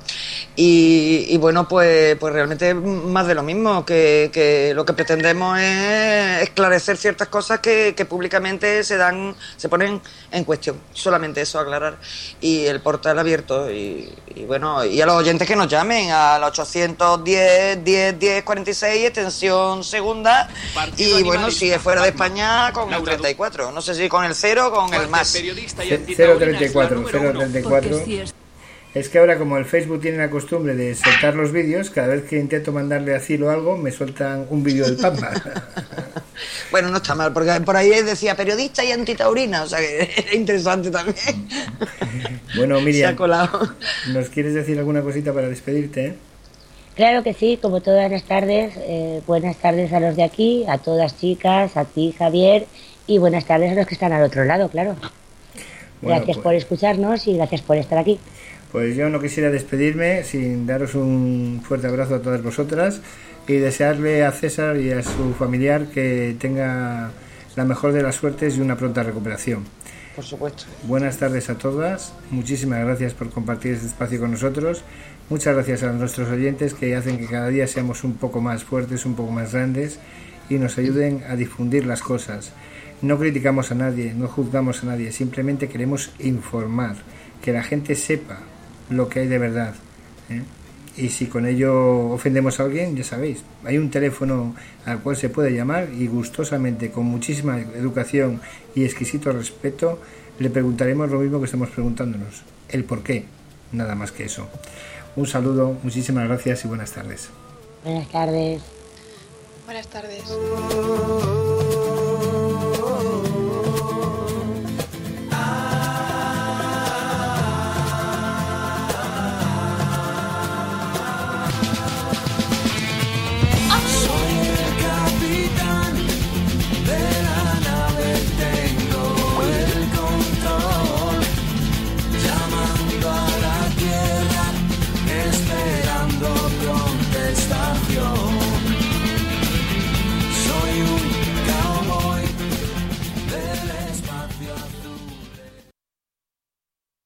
y, y bueno, pues, pues realmente más de lo mismo, que, que lo que pretendemos es esclarecer ciertas cosas que, que públicamente se dan, se ponen en cuestión, solamente eso, aclarar, y el portal abierto y, y bueno, y a los oyentes que nos llamen al ochocientos diez, diez, diez, cuarenta y seis, extensión segunda, y bueno, si es fuera de España con el treinta y cuatro, no sé si con el cero o con el más. cero treinta y cuatro, cero treinta y cuatro. Es que ahora, como el Facebook tiene la costumbre de soltar los vídeos, cada vez que intento mandarle a Cilo algo, me sueltan un vídeo del Pampa. Bueno, no está mal, porque por ahí decía periodista y antitaurina, o sea que era interesante también. Bueno, Miriam, se ha colado. ¿Nos quieres decir alguna cosita para despedirte? Eh? Claro que sí, como todas las tardes, eh, buenas tardes a los de aquí, a todas chicas, a ti, Javier, y buenas tardes a los que están al otro lado, claro. Bueno, gracias pues, por escucharnos y gracias por estar aquí. Pues yo no quisiera despedirme sin daros un fuerte abrazo a todas vosotras y desearle a César y a su familiar que tenga la mejor de las suertes y una pronta recuperación. Por supuesto. Buenas tardes a todas, muchísimas gracias por compartir este espacio con nosotros, muchas gracias a nuestros oyentes que hacen que cada día seamos un poco más fuertes, un poco más grandes y nos ayuden a difundir las cosas. No criticamos a nadie, no juzgamos a nadie, simplemente queremos informar, que la gente sepa lo que hay de verdad, ¿eh? Y si con ello ofendemos a alguien, ya sabéis, hay un teléfono al cual se puede llamar y gustosamente, con muchísima educación y exquisito respeto, le preguntaremos lo mismo que estamos preguntándonos, el por qué, nada más que eso. Un saludo, muchísimas gracias y buenas tardes. Buenas tardes. Buenas tardes.